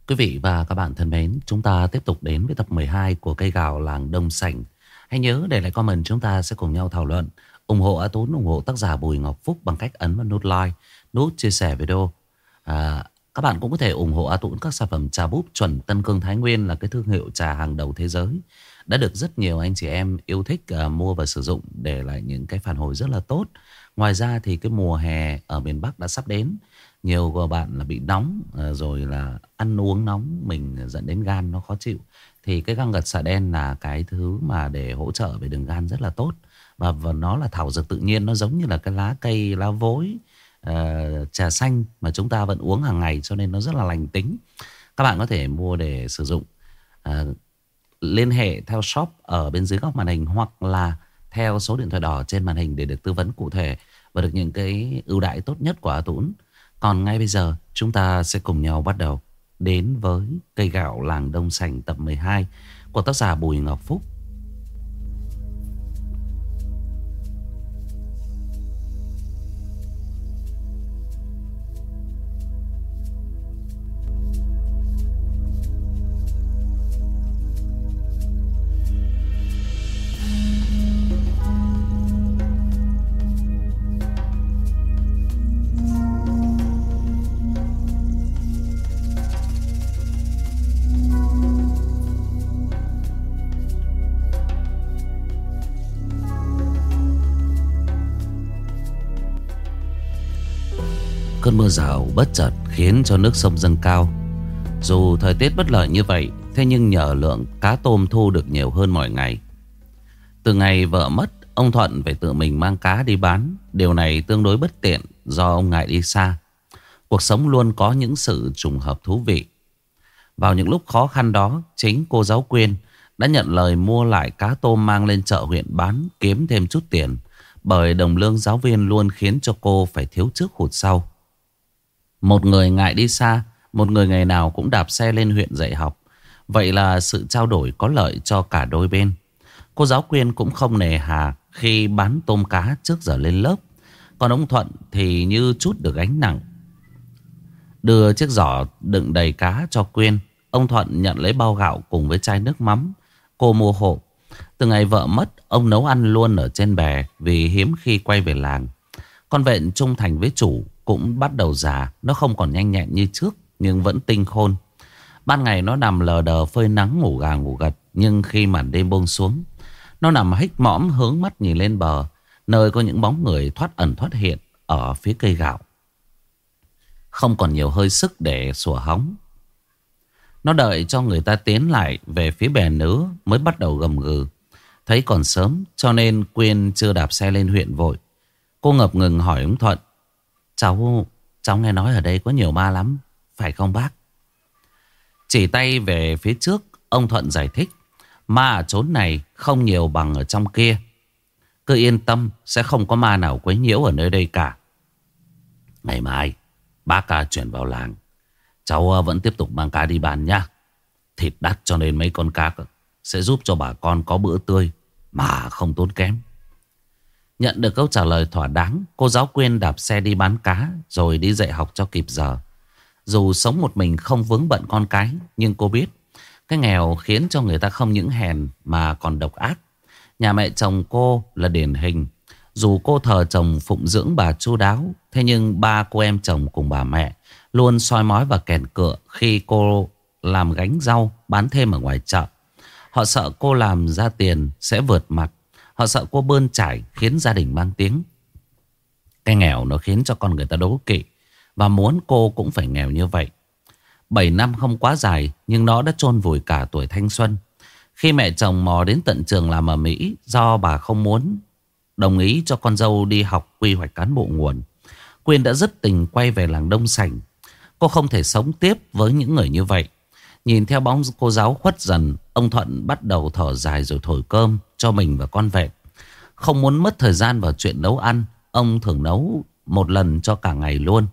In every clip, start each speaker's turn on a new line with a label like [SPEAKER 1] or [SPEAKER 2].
[SPEAKER 1] Quý vị và các bạn thân mến, chúng ta tiếp tục đến với tập 12 của cây gạo làng Đông Sảnh. Hãy nhớ để lại comment, chúng ta sẽ cùng nhau thảo luận. Ủng hộ A Tún, ủng hộ tác giả Bùi Ngọc Phúc bằng cách ấn vào nút like, nút chia sẻ video. Các bạn cũng có thể ủng hộ A Tún các sản phẩm trà búp chuẩn Tân Cương Thái Nguyên, là cái thương hiệu trà hàng đầu thế giới, đã được rất nhiều anh chị em yêu thích mua và sử dụng, để lại những cái phản hồi rất là tốt. Ngoài ra thì cái mùa hè ở miền Bắc đã sắp đến. Nhiều của bạn là bị nóng, rồi là ăn uống nóng, mình dẫn đến gan nó khó chịu. Thì cái găng gật xạ đen là cái thứ mà để hỗ trợ về đường gan rất là tốt. Và nó là thảo dược tự nhiên, nó giống như là cái lá cây, lá vối, trà xanh mà chúng ta vẫn uống hàng ngày, cho nên nó rất là lành tính. Các bạn có thể mua để sử dụng. Liên hệ theo shop ở bên dưới góc màn hình, hoặc là theo số điện thoại đỏ trên màn hình để được tư vấn cụ thể và được những cái ưu đãi tốt nhất của A Tún. Còn ngay bây giờ chúng ta sẽ cùng nhau bắt đầu đến với cây gạo làng Đông Sảnh tập 12 của tác giả Bùi Ngọc Phúc. Cơn mưa rào bất chợt khiến cho nước sông dâng cao. Dù thời tiết bất lợi như vậy, thế nhưng nhờ lượng cá tôm thu được nhiều hơn mọi ngày. Từ ngày vợ mất, ông Thuận phải tự mình mang cá đi bán. Điều này tương đối bất tiện do ông ngại đi xa. Cuộc sống luôn có những sự trùng hợp thú vị. Vào những lúc khó khăn đó, chính cô giáo Quyên đã nhận lời mua lại cá tôm mang lên chợ huyện bán, kiếm thêm chút tiền. Bởi đồng lương giáo viên luôn khiến cho cô phải thiếu trước hụt sau. Một người ngại đi xa, một người ngày nào cũng đạp xe lên huyện dạy học. Vậy là sự trao đổi có lợi cho cả đôi bên. Cô giáo Quyên cũng không nề hà khi bán tôm cá trước giờ lên lớp. Còn ông Thuận thì như chút được gánh nặng. Đưa chiếc giỏ đựng đầy cá cho Quyên, ông Thuận nhận lấy bao gạo cùng với chai nước mắm cô mua hộ. Từ ngày vợ mất, ông nấu ăn luôn ở trên bè vì hiếm khi quay về làng. Con vẹn trung thành với chủ cũng bắt đầu già. Nó không còn nhanh nhẹn như trước, nhưng vẫn tinh khôn. Ban ngày nó nằm lờ đờ phơi nắng ngủ gà ngủ gật. Nhưng khi màn đêm buông xuống, nó nằm hích mõm hướng mắt nhìn lên bờ, nơi có những bóng người thoát ẩn thoát hiện ở phía cây gạo. Không còn nhiều hơi sức để sủa hóng. Nó đợi cho người ta tiến lại về phía bè nữa mới bắt đầu gầm gừ. Thấy còn sớm cho nên Quyên chưa đạp xe lên huyện vội. Cô ngập ngừng hỏi ông Thuận: Cháu nghe nói ở đây có nhiều ma lắm, phải không bác? Chỉ tay về phía trước, ông Thuận giải thích: Ma ở chốn này không nhiều bằng ở trong kia. Cứ yên tâm, sẽ không có ma nào quấy nhiễu ở nơi đây cả. Ngày mai bác chuyển vào làng, cháu vẫn tiếp tục mang cá đi bán nhá. Thịt đắt cho nên mấy con cá sẽ giúp cho bà con có bữa tươi mà không tốn kém. Nhận được câu trả lời thỏa đáng, cô giáo Quyên đạp xe đi bán cá rồi đi dạy học cho kịp giờ. Dù sống một mình không vướng bận con cái, nhưng cô biết cái nghèo khiến cho người ta không những hèn mà còn độc ác. Nhà mẹ chồng cô là điển hình. Dù cô thờ chồng phụng dưỡng bà chu đáo, thế nhưng ba cô em chồng cùng bà mẹ luôn soi mói và kèn cựa khi cô làm gánh rau bán thêm ở ngoài chợ. Họ sợ cô làm ra tiền sẽ vượt mặt. Họ sợ cô bươn chải khiến gia đình mang tiếng. Cái nghèo nó khiến cho con người ta đố kỵ và muốn cô cũng phải nghèo như vậy. 7 năm không quá dài, nhưng nó đã chôn vùi cả tuổi thanh xuân. Khi mẹ chồng mò đến tận trường làm ở Mỹ, do bà không muốn đồng ý cho con dâu đi học quy hoạch cán bộ nguồn, Quyên đã dứt tình quay về làng Đông Sảnh. Cô không thể sống tiếp với những người như vậy. Nhìn theo bóng cô giáo khuất dần, ông Thuận bắt đầu thở dài rồi thổi cơm cho mình và con vẹn. Không muốn mất thời gian vào chuyện nấu ăn, ông thường nấu một lần cho cả ngày luôn.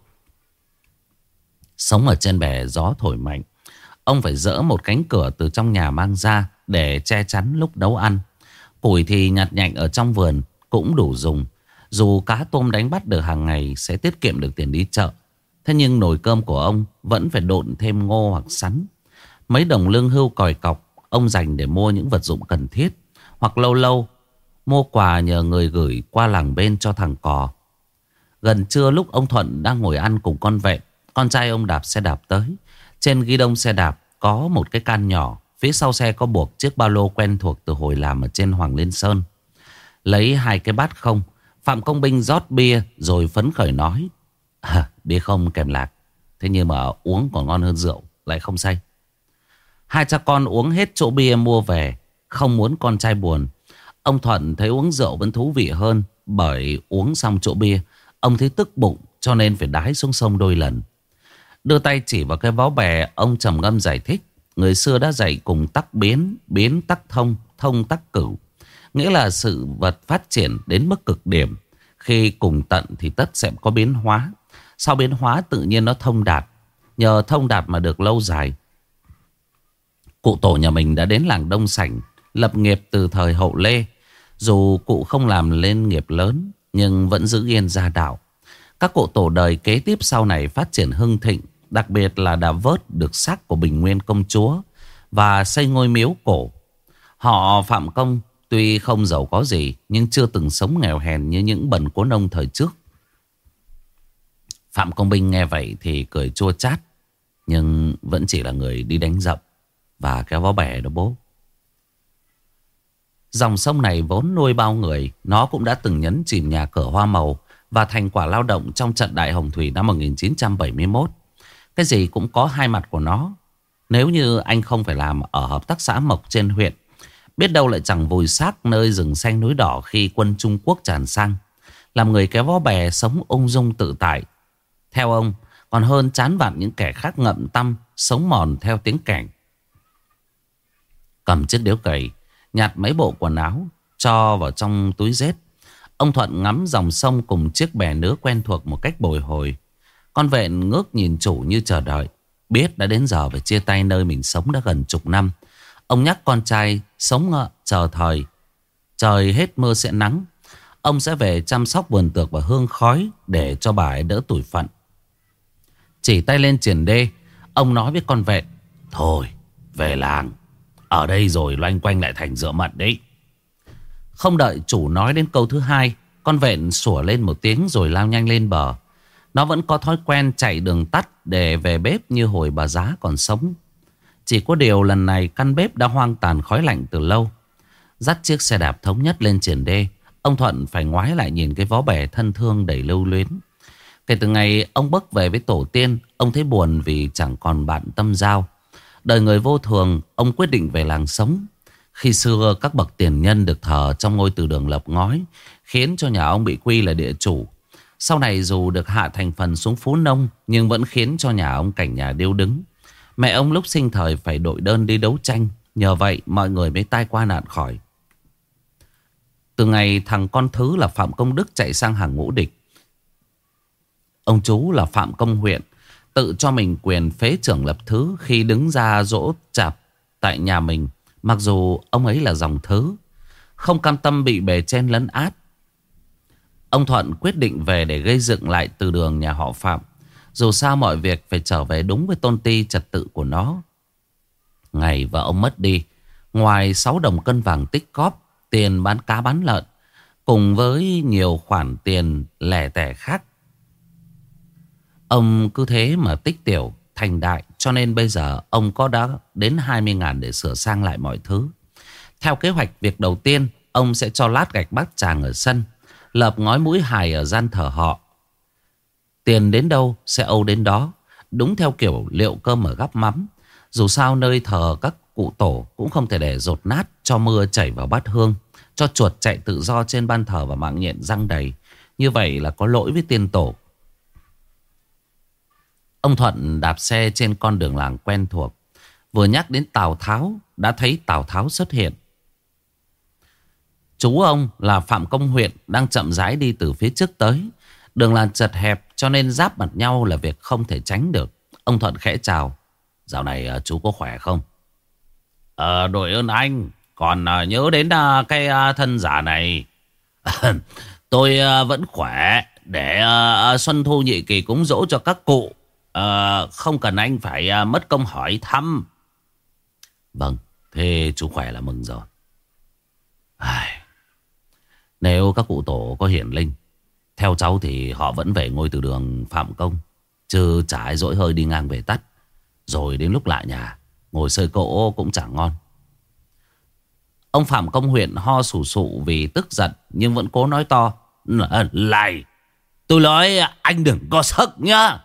[SPEAKER 1] Sống ở trên bè gió thổi mạnh, ông phải dỡ một cánh cửa từ trong nhà mang ra để che chắn lúc nấu ăn. Củi thì nhặt nhạnh ở trong vườn cũng đủ dùng. Dù cá tôm đánh bắt được hàng ngày sẽ tiết kiệm được tiền đi chợ, Thế nhưng nồi cơm của ông vẫn phải độn thêm ngô hoặc sắn. Mấy đồng lương hưu còi cọc ông dành để mua những vật dụng cần thiết, hoặc lâu lâu mua quà nhờ người gửi qua làng bên cho thằng cò. Gần trưa lúc ông Thuận đang ngồi ăn cùng con Vẹn, con trai ông đạp xe đạp tới. Trên ghi đông xe đạp có một cái can nhỏ. Phía sau xe có buộc chiếc ba lô quen thuộc từ hồi làm ở trên Hoàng Liên Sơn. Lấy 2 cái bát không, Phạm Công Binh rót bia rồi phấn khởi nói: bia không kèm lạc, thế nhưng mà uống còn ngon hơn rượu, lại không say. Hai cha con uống hết chỗ bia mua về, không muốn con trai buồn. Ông Thuận thấy uống rượu vẫn thú vị hơn, bởi uống xong chỗ bia ông thấy tức bụng, cho nên phải đái xuống sông đôi lần. Đưa tay chỉ vào cái vó bè, ông trầm ngâm giải thích: người xưa đã dạy cùng tắc biến, biến tắc thông, thông tắc cửu. Nghĩa là sự vật phát triển đến mức cực điểm, khi cùng tận thì tất sẽ có biến hóa. Sau biến hóa tự nhiên nó thông đạt. Nhờ thông đạt mà được lâu dài. Cụ tổ nhà mình đã đến làng Đông Sảnh, lập nghiệp từ thời Hậu Lê. Dù cụ không làm lên nghiệp lớn, nhưng vẫn giữ yên gia đạo. Các cụ tổ đời kế tiếp sau này phát triển hưng thịnh, đặc biệt là đã vớt được xác của Bình Nguyên công chúa và xây ngôi miếu cổ. Họ Phạm Công tuy không giàu có gì, nhưng chưa từng sống nghèo hèn như những bần cố nông thời trước. Phạm Công Binh nghe vậy thì cười chua chát, nhưng vẫn chỉ là người đi đánh dậm và kéo vó bè đó bố. Dòng sông này vốn nuôi bao người, nó cũng đã từng nhấn chìm nhà cửa hoa màu và thành quả lao động trong trận Đại Hồng Thủy năm 1971. Cái gì cũng có hai mặt của nó. Nếu như anh không phải làm ở hợp tác xã Mộc trên huyện, biết đâu lại chẳng vùi xác nơi rừng xanh núi đỏ khi quân Trung Quốc tràn sang. Làm người kéo vó bè sống ung dung tự tại, theo ông, còn hơn chán vạn những kẻ khác ngậm tăm, sống mòn theo tiếng kẻng. Cầm chiếc điếu cày, nhặt mấy bộ quần áo, cho vào trong túi dép. Ông Thuận ngắm dòng sông cùng chiếc bè nứa quen thuộc một cách bồi hồi. Con Vẹn ngước nhìn chủ như chờ đợi. Biết đã đến giờ phải chia tay nơi mình sống đã gần chục năm. Ông nhắc con trai sống chờ thời. Trời hết mưa sẽ nắng. Ông sẽ về chăm sóc vườn tược và hương khói để cho bà ấy đỡ tủi phận. Chỉ tay lên triển đê, ông nói với con Vẹn: thôi, về làng. Ở đây rồi loanh quanh lại thành rượu mận đấy. Không đợi chủ nói đến câu thứ hai, con Vẹn sủa lên một tiếng rồi lao nhanh lên bờ. Nó vẫn có thói quen chạy đường tắt để về bếp như hồi bà Giá còn sống. Chỉ có điều lần này căn bếp đã hoang tàn khói lạnh từ lâu. Dắt chiếc xe đạp thống nhất lên triển đê, ông Thuận phải ngoái lại nhìn cái vó bè thân thương đầy lưu luyến. Kể từ ngày ông bước về với tổ tiên, ông thấy buồn vì chẳng còn bạn tâm giao. Đời người vô thường, ông quyết định về làng sống. Khi xưa các bậc tiền nhân được thờ trong ngôi từ đường lợp ngói, khiến cho nhà ông bị quy là địa chủ. Sau này dù được hạ thành phần xuống phú nông, nhưng vẫn khiến cho nhà ông cảnh nhà điêu đứng. Mẹ ông lúc sinh thời phải đội đơn đi đấu tranh, nhờ vậy mọi người mới tai qua nạn khỏi. Từ ngày thằng con thứ là Phạm Công Đức chạy sang hàng ngũ địch, ông chú là Phạm Công Huyện tự cho mình quyền phế trưởng lập thứ khi đứng ra dỗ chạp tại nhà mình. Mặc dù ông ấy là dòng thứ, không cam tâm bị bề trên lấn át, ông Thuận quyết định về để gây dựng lại từ đường nhà họ Phạm. Dù sao mọi việc phải trở về đúng với tôn ti trật tự của nó. Ngày vợ ông mất đi, ngoài 6 đồng cân vàng tích cóp, tiền bán cá bán lợn, cùng với nhiều khoản tiền lẻ tẻ khác, ông cứ thế mà tích tiểu thành đại. Cho nên bây giờ ông có đã đến 20.000 để sửa sang lại mọi thứ. Theo kế hoạch, việc đầu tiên ông sẽ cho lát gạch bát tràng ở sân, lợp ngói mũi hài ở gian thờ họ. Tiền đến đâu sẽ âu đến đó, đúng theo kiểu liệu cơm ở gắp mắm. Dù sao nơi thờ các cụ tổ cũng không thể để dột nát, cho mưa chảy vào bát hương, cho chuột chạy tự do trên ban thờ và mạng nhện răng đầy. Như vậy là có lỗi với tiên tổ. Ông Thuận đạp xe trên con đường làng quen thuộc. Vừa nhắc đến Tào Tháo, đã thấy Tào Tháo xuất hiện. Chú ông là Phạm Công Huyện đang chậm rãi đi từ phía trước tới. Đường làng chật hẹp cho nên giáp mặt nhau là việc không thể tránh được. Ông Thuận khẽ chào: dạo này chú có khỏe không? Đội ơn anh. Còn nhớ đến cái thân giả này. Tôi vẫn khỏe. để Xuân Thu nhị kỳ cúng dỗ cho các cụ. Không cần anh phải mất công hỏi thăm. Vâng, thế chú khỏe là mừng rồi. Nếu các cụ tổ có hiển linh, theo cháu thì họ vẫn về ngôi từ đường Phạm Công, chứ chả ai dỗi hơi đi ngang về tắt. Rồi đến lúc lại nhà, ngồi sơi cỗ cũng chẳng ngon. Ông Phạm Công huyện ho sù sụ vì tức giận, nhưng vẫn cố nói to. Lại, tôi nói anh đừng có sức nhá.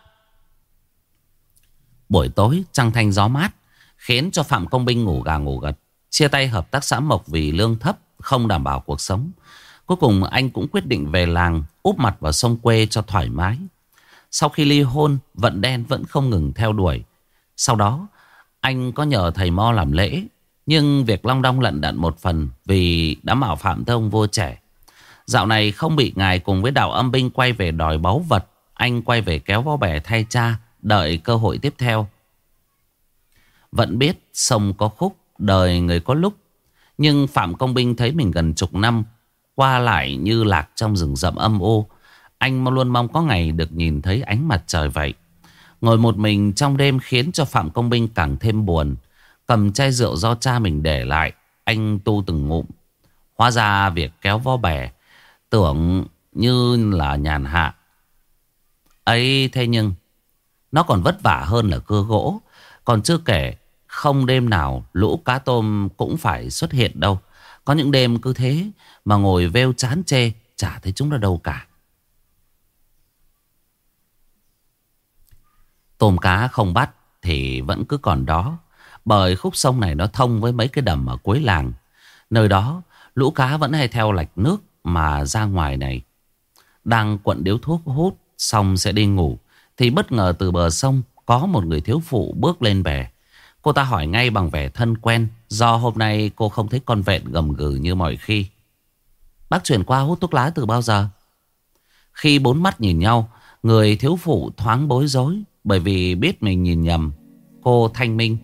[SPEAKER 1] Buổi tối trăng thanh gió mát khiến cho Phạm Công Binh ngủ gà ngủ gật. Chia tay hợp tác xã Mộc vì lương thấp, không đảm bảo cuộc sống. Cuối cùng anh cũng quyết định về làng, úp mặt vào sông quê cho thoải mái. Sau khi ly hôn, vận đen vẫn không ngừng theo đuổi. Sau đó anh có nhờ thầy mo làm lễ, nhưng việc long đong lận đận một phần vì đã mạo phạm tới ông vua trẻ. Dạo này không bị ngài cùng với đạo âm binh quay về đòi báu vật, anh quay về kéo vó bè thay cha, đợi cơ hội tiếp theo. Vẫn biết sông có khúc, đời người có lúc, nhưng Phạm Công Binh thấy mình gần chục năm qua lại như lạc trong rừng rậm âm u. Anh luôn mong có ngày được nhìn thấy ánh mặt trời vậy. Ngồi một mình trong đêm khiến cho Phạm Công Binh càng thêm buồn. Cầm chai rượu do cha mình để lại, anh tu từng ngụm. Hóa ra việc kéo vó bè tưởng như là nhàn hạ ấy, thế nhưng nó còn vất vả hơn là cưa gỗ. Còn chưa kể không đêm nào lũ cá tôm cũng phải xuất hiện đâu. Có những đêm cứ thế mà ngồi vêu chán chê, chả thấy chúng ra đâu cả. Tôm cá không bắt thì vẫn cứ còn đó, bởi khúc sông này nó thông với mấy cái đầm ở cuối làng. Nơi đó lũ cá vẫn hay theo lạch nước mà ra ngoài này. Đang quận điếu thuốc hút xong sẽ đi ngủ, thì bất ngờ từ bờ sông có một người thiếu phụ bước lên bè. Cô ta hỏi ngay bằng vẻ thân quen, do hôm nay cô không thấy con vẹn gầm gừ như mọi khi. Bác chuyển qua hút thuốc lá từ bao giờ? Khi bốn mắt nhìn nhau, người thiếu phụ thoáng bối rối, bởi vì biết mình nhìn nhầm. Cô thanh minh.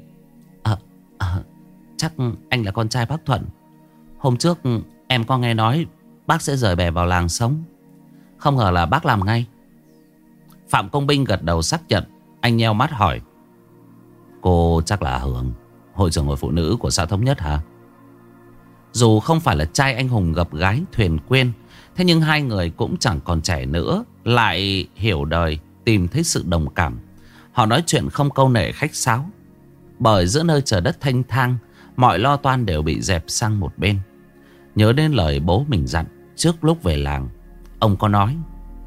[SPEAKER 1] Chắc anh là con trai bác Thuận. Hôm trước em có nghe nói bác sẽ rời bè vào làng sống, không ngờ là bác làm ngay. Phạm Công Binh gật đầu xác nhận. Anh nheo mắt hỏi. Cô chắc là Hường, hội trưởng hội phụ nữ của xã Thống Nhất hả? Dù không phải là trai anh hùng gập gái thuyền quên, thế nhưng hai người cũng chẳng còn trẻ nữa, lại hiểu đời, tìm thấy sự đồng cảm. Họ nói chuyện không câu nệ khách sáo, bởi giữa nơi trời đất thanh thang, mọi lo toan đều bị dẹp sang một bên. Nhớ đến lời bố mình dặn trước lúc về làng, ông có nói.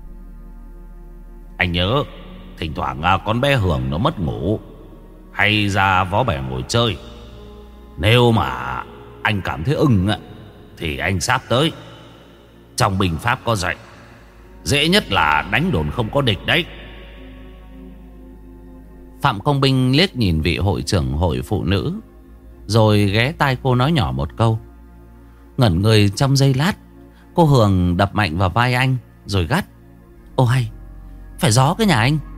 [SPEAKER 1] Anh nhớ thỉnh thoảng con bé Hường nó mất ngủ, hay ra vó bè ngồi chơi. Nếu mà anh cảm thấy ưng thì anh sắp tới. Trong binh pháp có dạy, dễ nhất là đánh đồn không có địch đấy. Phạm Công Binh liếc nhìn vị hội trưởng hội phụ nữ, rồi ghé tai cô nói nhỏ một câu. Ngẩn người trong giây lát, cô Hường đập mạnh vào vai anh rồi gắt. Ô hay, phải gió cái nhà anh.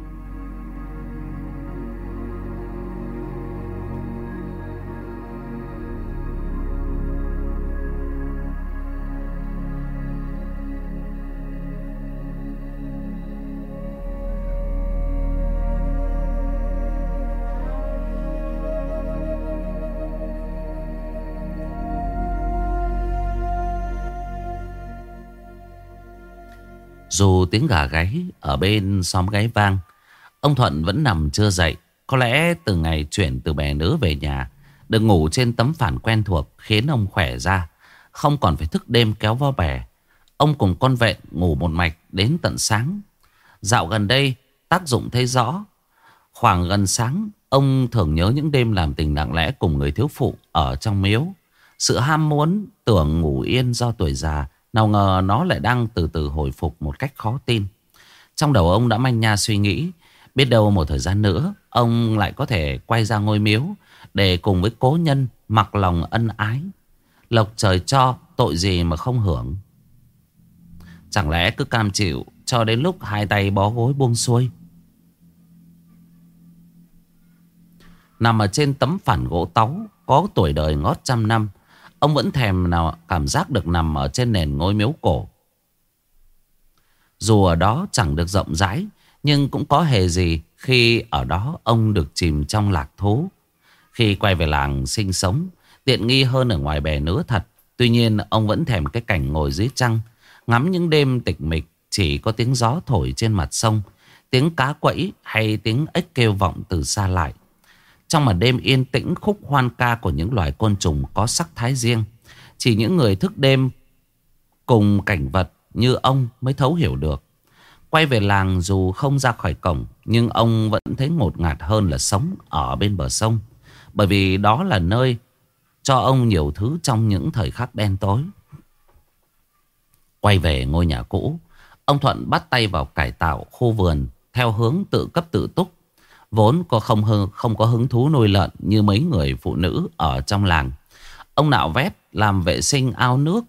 [SPEAKER 1] Dù tiếng gà gáy ở bên xóm gáy vang, ông Thuận vẫn nằm chưa dậy. Có lẽ từ ngày chuyển từ bè nứa về nhà, được ngủ trên tấm phản quen thuộc khiến ông khỏe ra, không còn phải thức đêm kéo vó bè. Ông cùng con vẹn ngủ một mạch đến tận sáng. Dạo gần đây tác dụng thấy rõ. Khoảng gần sáng, ông thường nhớ những đêm làm tình lặng lẽ cùng người thiếu phụ ở trong miếu. Sự ham muốn tưởng ngủ yên do tuổi già, nào ngờ nó lại đang từ từ hồi phục một cách khó tin. Trong đầu ông đã manh nha suy nghĩ, biết đâu một thời gian nữa ông lại có thể quay ra ngôi miếu để cùng với cố nhân mặc lòng ân ái. Lộc trời cho, tội gì mà không hưởng. Chẳng lẽ cứ cam chịu cho đến lúc hai tay bó gối buông xuôi. Nằm ở trên tấm phản gỗ táu có tuổi đời ngót trăm năm, ông vẫn thèm nào cảm giác được nằm ở trên nền ngôi miếu cổ. Dù ở đó chẳng được rộng rãi, nhưng cũng có hề gì khi ở đó ông được chìm trong lạc thú. Khi quay về làng sinh sống, tiện nghi hơn ở ngoài bè nữa thật. Tuy nhiên ông vẫn thèm cái cảnh ngồi dưới trăng, ngắm những đêm tịch mịch, chỉ có tiếng gió thổi trên mặt sông, tiếng cá quẫy hay tiếng ếch kêu vọng từ xa lại. Trong màn đêm yên tĩnh, khúc hoan ca của những loài côn trùng có sắc thái riêng, chỉ những người thức đêm cùng cảnh vật như ông mới thấu hiểu được. Quay về làng dù không ra khỏi cổng, nhưng ông vẫn thấy ngột ngạt hơn là sống ở bên bờ sông. Bởi vì đó là nơi cho ông nhiều thứ trong những thời khắc đen tối. Quay về ngôi nhà cũ, ông Thuận bắt tay vào cải tạo khu vườn theo hướng tự cấp tự túc. Vốn không có hứng thú nuôi lợn như mấy người phụ nữ ở trong làng. Ông nạo vét làm vệ sinh ao nước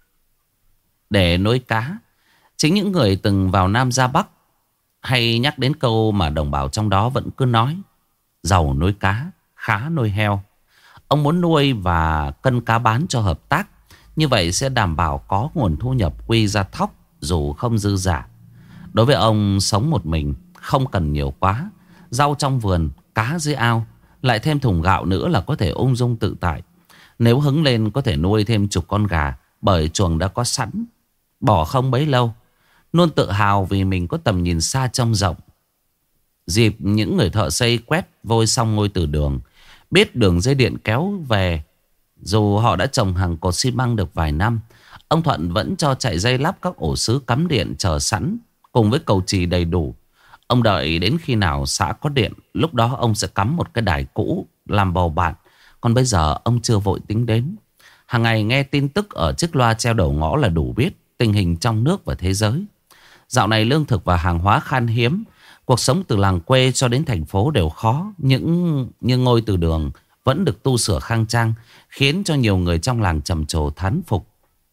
[SPEAKER 1] để nuôi cá. Chính những người từng vào Nam ra Bắc hay nhắc đến câu mà đồng bào trong đó vẫn cứ nói: giàu nuôi cá, khá nuôi heo. Ông muốn nuôi và cân cá bán cho hợp tác. Như vậy sẽ đảm bảo có nguồn thu nhập quy ra thóc dù không dư giả. Đối với ông, sống một mình không cần nhiều quá. Rau trong vườn, cá dưới ao, lại thêm thùng gạo nữa là có thể ung dung tự tại. Nếu hứng lên có thể nuôi thêm chục con gà, bởi chuồng đã có sẵn, bỏ không bấy lâu. Luôn tự hào vì mình có tầm nhìn xa trông rộng. Dịp những người thợ xây quét vôi xong ngôi từ đường, biết đường dây điện kéo về, dù họ đã trồng hàng cột xi măng được vài năm, ông Thuận vẫn cho chạy dây lắp các ổ sứ cắm điện chờ sẵn, cùng với cầu chì đầy đủ. Ông đợi đến khi nào xã có điện, lúc đó ông sẽ cắm một cái đài cũ làm bầu bạn. Còn bây giờ ông chưa vội tính đến. Hàng ngày nghe tin tức ở chiếc loa treo đầu ngõ là đủ biết tình hình trong nước và thế giới. Dạo này lương thực và hàng hóa khan hiếm. Cuộc sống từ làng quê cho đến thành phố đều khó. Nhưng ngôi từ đường vẫn được tu sửa khang trang, khiến cho nhiều người trong làng trầm trồ thán phục.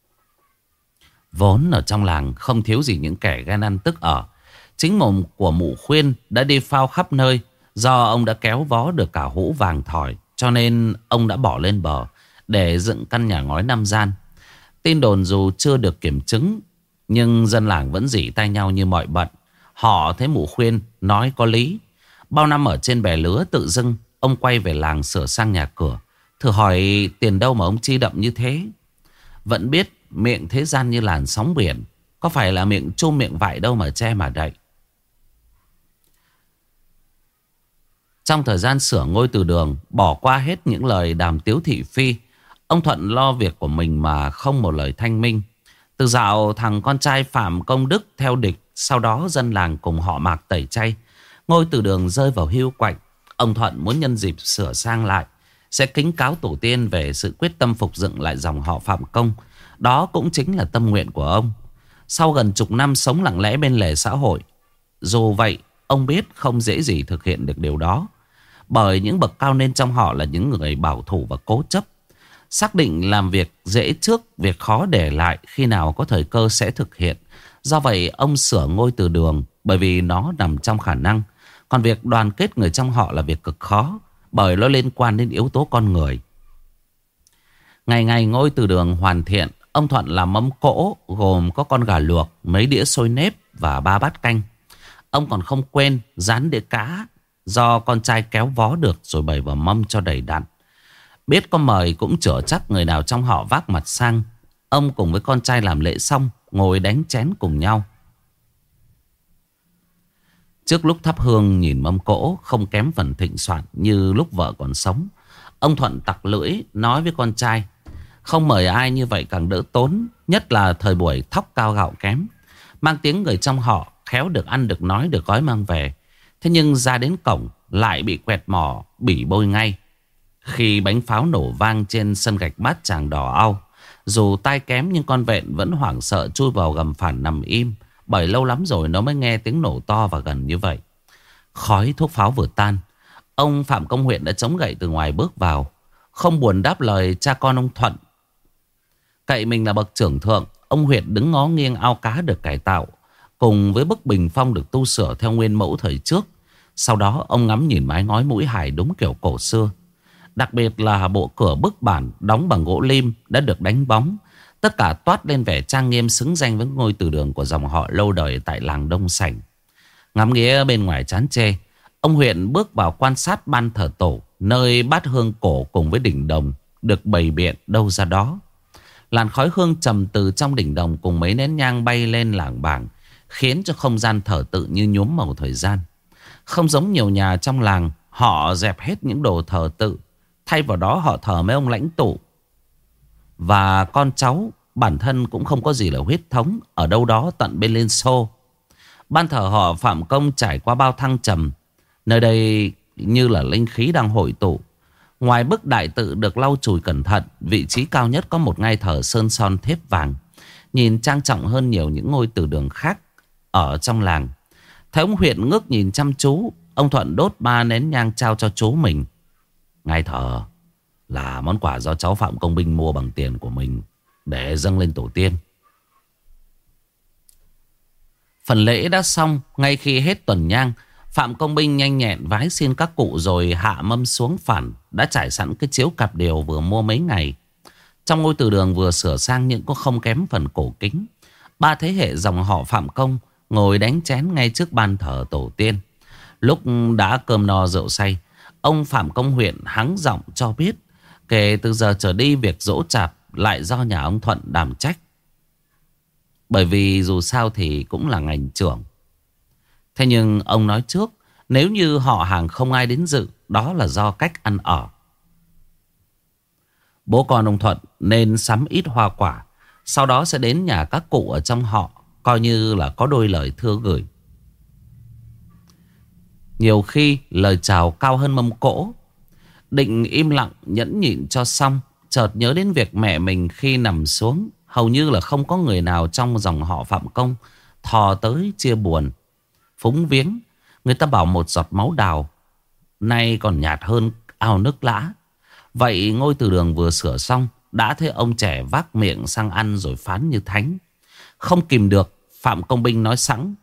[SPEAKER 1] Vốn ở trong làng không thiếu gì những kẻ ghen ăn tức ở. Chính mồm của mụ Khuyên đã đi phao khắp nơi. Do ông đã kéo vó được cả hũ vàng thỏi, cho nên ông đã bỏ lên bờ để dựng căn nhà ngói 5 gian. Tin đồn dù chưa được kiểm chứng, nhưng dân làng vẫn rỉ tai nhau như mọi bận. Họ thấy mụ Khuyên nói có lý. Bao năm ở trên bè lứa, tự dưng ông quay về làng sửa sang nhà cửa. Thử hỏi tiền đâu mà ông chi đậm như thế. Vẫn biết miệng thế gian như làn sóng biển, có phải là miệng chum miệng vại đâu mà che mà đậy. Trong thời gian sửa ngôi từ đường, bỏ qua hết những lời đàm tiếu thị phi, ông Thuận lo việc của mình mà không một lời thanh minh. Từ dạo thằng con trai Phạm Công Đức theo địch, sau đó dân làng cùng họ Mạc tẩy chay, ngôi từ đường rơi vào hưu quạnh. Ông Thuận muốn nhân dịp sửa sang lại, sẽ kính cáo tổ tiên về sự quyết tâm phục dựng lại dòng họ Phạm Công. Đó cũng chính là tâm nguyện của ông. Sau gần chục năm sống lặng lẽ bên lề xã hội, dù vậy ông biết không dễ gì thực hiện được điều đó. Bởi những bậc cao nên trong họ là những người bảo thủ và cố chấp, xác định làm việc dễ trước, việc khó để lại, khi nào có thời cơ sẽ thực hiện. Do vậy ông sửa ngôi từ đường bởi vì nó nằm trong khả năng. Còn việc đoàn kết người trong họ là việc cực khó, bởi nó liên quan đến yếu tố con người. Ngày ngày ngôi từ đường hoàn thiện, ông Thuận làm mâm cỗ gồm có con gà luộc, mấy đĩa xôi nếp và 3 bát canh. Ông còn không quên rán đĩa cá do con trai kéo vó được, rồi bày vào mâm cho đầy đặn. Biết có mời cũng chở chắc người nào trong họ vác mặt sang. Ông cùng với con trai làm lễ xong, ngồi đánh chén cùng nhau. Trước lúc thắp hương nhìn mâm cỗ không kém phần thịnh soạn như lúc vợ còn sống. Ông Thuận tặc lưỡi nói với con trai: không mời ai như vậy càng đỡ tốn, nhất là thời buổi thóc cao gạo kém. Mang tiếng người trong họ, khéo được ăn được nói được gói mang về. Thế nhưng ra đến cổng lại bị quẹt mỏ bỉ bôi ngay. Khi bánh pháo nổ vang trên sân gạch bát tràng đỏ au, dù tai kém nhưng con vẹn vẫn hoảng sợ chui vào gầm phản nằm im. Bởi lâu lắm rồi nó mới nghe tiếng nổ to và gần như vậy. Khói thuốc pháo vừa tan, ông Phạm Công Huyện đã chống gậy từ ngoài bước vào, không buồn đáp lời cha con ông Thuận. Cậy mình là bậc trưởng thượng, ông Huyện đứng ngó nghiêng ao cá được cải tạo, cùng với bức bình phong được tu sửa theo nguyên mẫu thời trước. Sau đó ông ngắm nhìn mái ngói mũi hài đúng kiểu cổ xưa. Đặc biệt là bộ cửa bức bản đóng bằng gỗ lim đã được đánh bóng, Tất cả toát lên vẻ trang nghiêm xứng danh với ngôi từ đường của dòng họ lâu đời tại làng Đông Sảnh. Ngắm nghía bên ngoài chán chê, ông huyện bước vào quan sát ban thờ tổ, nơi bát hương cổ cùng với đỉnh đồng được bày biện đâu ra đó. Làn khói hương trầm từ trong đỉnh đồng cùng mấy nén nhang bay lên lảng bảng, khiến cho không gian thờ tự như nhuốm màu thời gian. Không giống nhiều nhà trong làng, họ dẹp hết những đồ thờ tự, thay vào đó họ thờ mấy ông lãnh tụ và con cháu. Bản thân cũng không có gì là huyết thống ở đâu đó tận bên Liên Xô. Ban thờ họ Phạm Công trải qua bao thăng trầm, nơi đây như là linh khí đang hội tụ. Ngoài bức đại tự được lau chùi cẩn thận, vị trí cao nhất có một ngai thờ sơn son thép vàng, nhìn trang trọng hơn nhiều những ngôi từ đường khác ở trong làng. Thấy ông huyện ngước nhìn chăm chú, ông Thuận đốt 3 nén nhang trao cho chú mình. Ngai thờ là món quà do cháu Phạm Công Binh mua bằng tiền của mình để dâng lên tổ tiên. Phần lễ đã xong. Ngay khi hết tuần nhang, Phạm Công Binh nhanh nhẹn vái xin các cụ rồi hạ mâm xuống phản. Đã trải sẵn cái chiếu cặp điều vừa mua mấy ngày. Trong ngôi từ đường vừa sửa sang nhưng cũng không kém phần cổ kính. 3 thế hệ dòng họ Phạm Công ngồi đánh chén ngay trước ban thờ tổ tiên. Lúc đã cơm no rượu say, ông Phạm Công huyện hắng giọng cho biết kể từ giờ trở đi việc giỗ chạp lại do nhà ông Thuận đảm trách. Bởi vì dù sao thì cũng là ngành trưởng. Thế nhưng ông nói trước, nếu như họ hàng không ai đến dự, đó là do cách ăn ở. Bố con ông Thuận nên sắm ít hoa quả, sau đó sẽ đến nhà các cụ ở trong họ, coi như là có đôi lời thưa gửi. Nhiều khi lời chào cao hơn mâm cỗ. Định im lặng nhẫn nhịn cho xong, chợt nhớ đến việc mẹ mình khi nằm xuống. Hầu như là không có người nào trong dòng họ Phạm Công thò tới chia buồn, phúng viếng. Người ta bảo một giọt máu đào nay còn nhạt hơn ao nước lã. Vậy ngôi từ đường vừa sửa xong, đã thấy ông trẻ vác miệng sang ăn rồi phán như thánh. Không kìm được, Phạm Công Binh nói sẵn: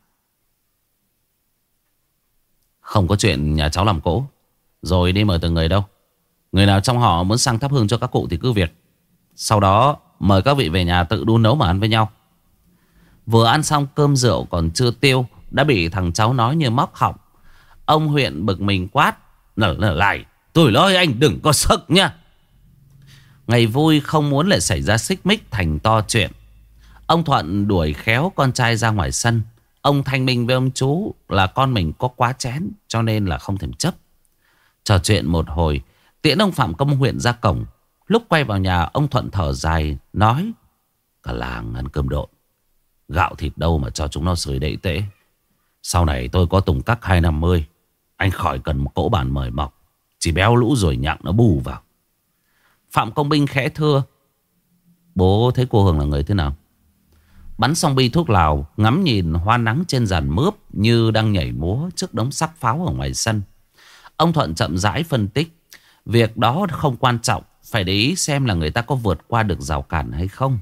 [SPEAKER 1] không có chuyện nhà cháu làm cỗ. Rồi đi mời từng người đâu. Người nào trong họ muốn sang thắp hương cho các cụ thì cứ việc. Sau đó mời các vị về nhà tự đun nấu mà ăn với nhau. Vừa ăn xong cơm rượu còn chưa tiêu, đã bị thằng cháu nói như móc họng. Ông huyện bực mình quát: lại, tôi nói anh đừng có sức nha. Ngày vui không muốn lại xảy ra xích mích thành to chuyện. Ông Thuận đuổi khéo con trai ra ngoài sân. Ông thanh minh với ông chú là con mình có quá chén, cho nên là không thèm chấp. Trò chuyện một hồi, tiễn ông Phạm Công huyện ra cổng. Lúc quay vào nhà, ông Thuận thở dài nói: cả làng ăn cơm độn, gạo thịt đâu mà cho chúng nó sưởi đậy tễ. Sau này tôi có tùng cắc 250, anh khỏi cần một cỗ bàn mời mọc, chỉ béo lũ rồi nhặng nó bù vào. Phạm Công Binh khẽ thưa: bố thấy cô Hường là người thế nào? Bắn xong bi thuốc lào, ngắm nhìn hoa nắng trên giàn mướp như đang nhảy múa trước đống sắc pháo ở ngoài sân. Ông Thuận chậm rãi phân tích: việc đó không quan trọng, phải để ý xem là người ta có vượt qua được rào cản hay không.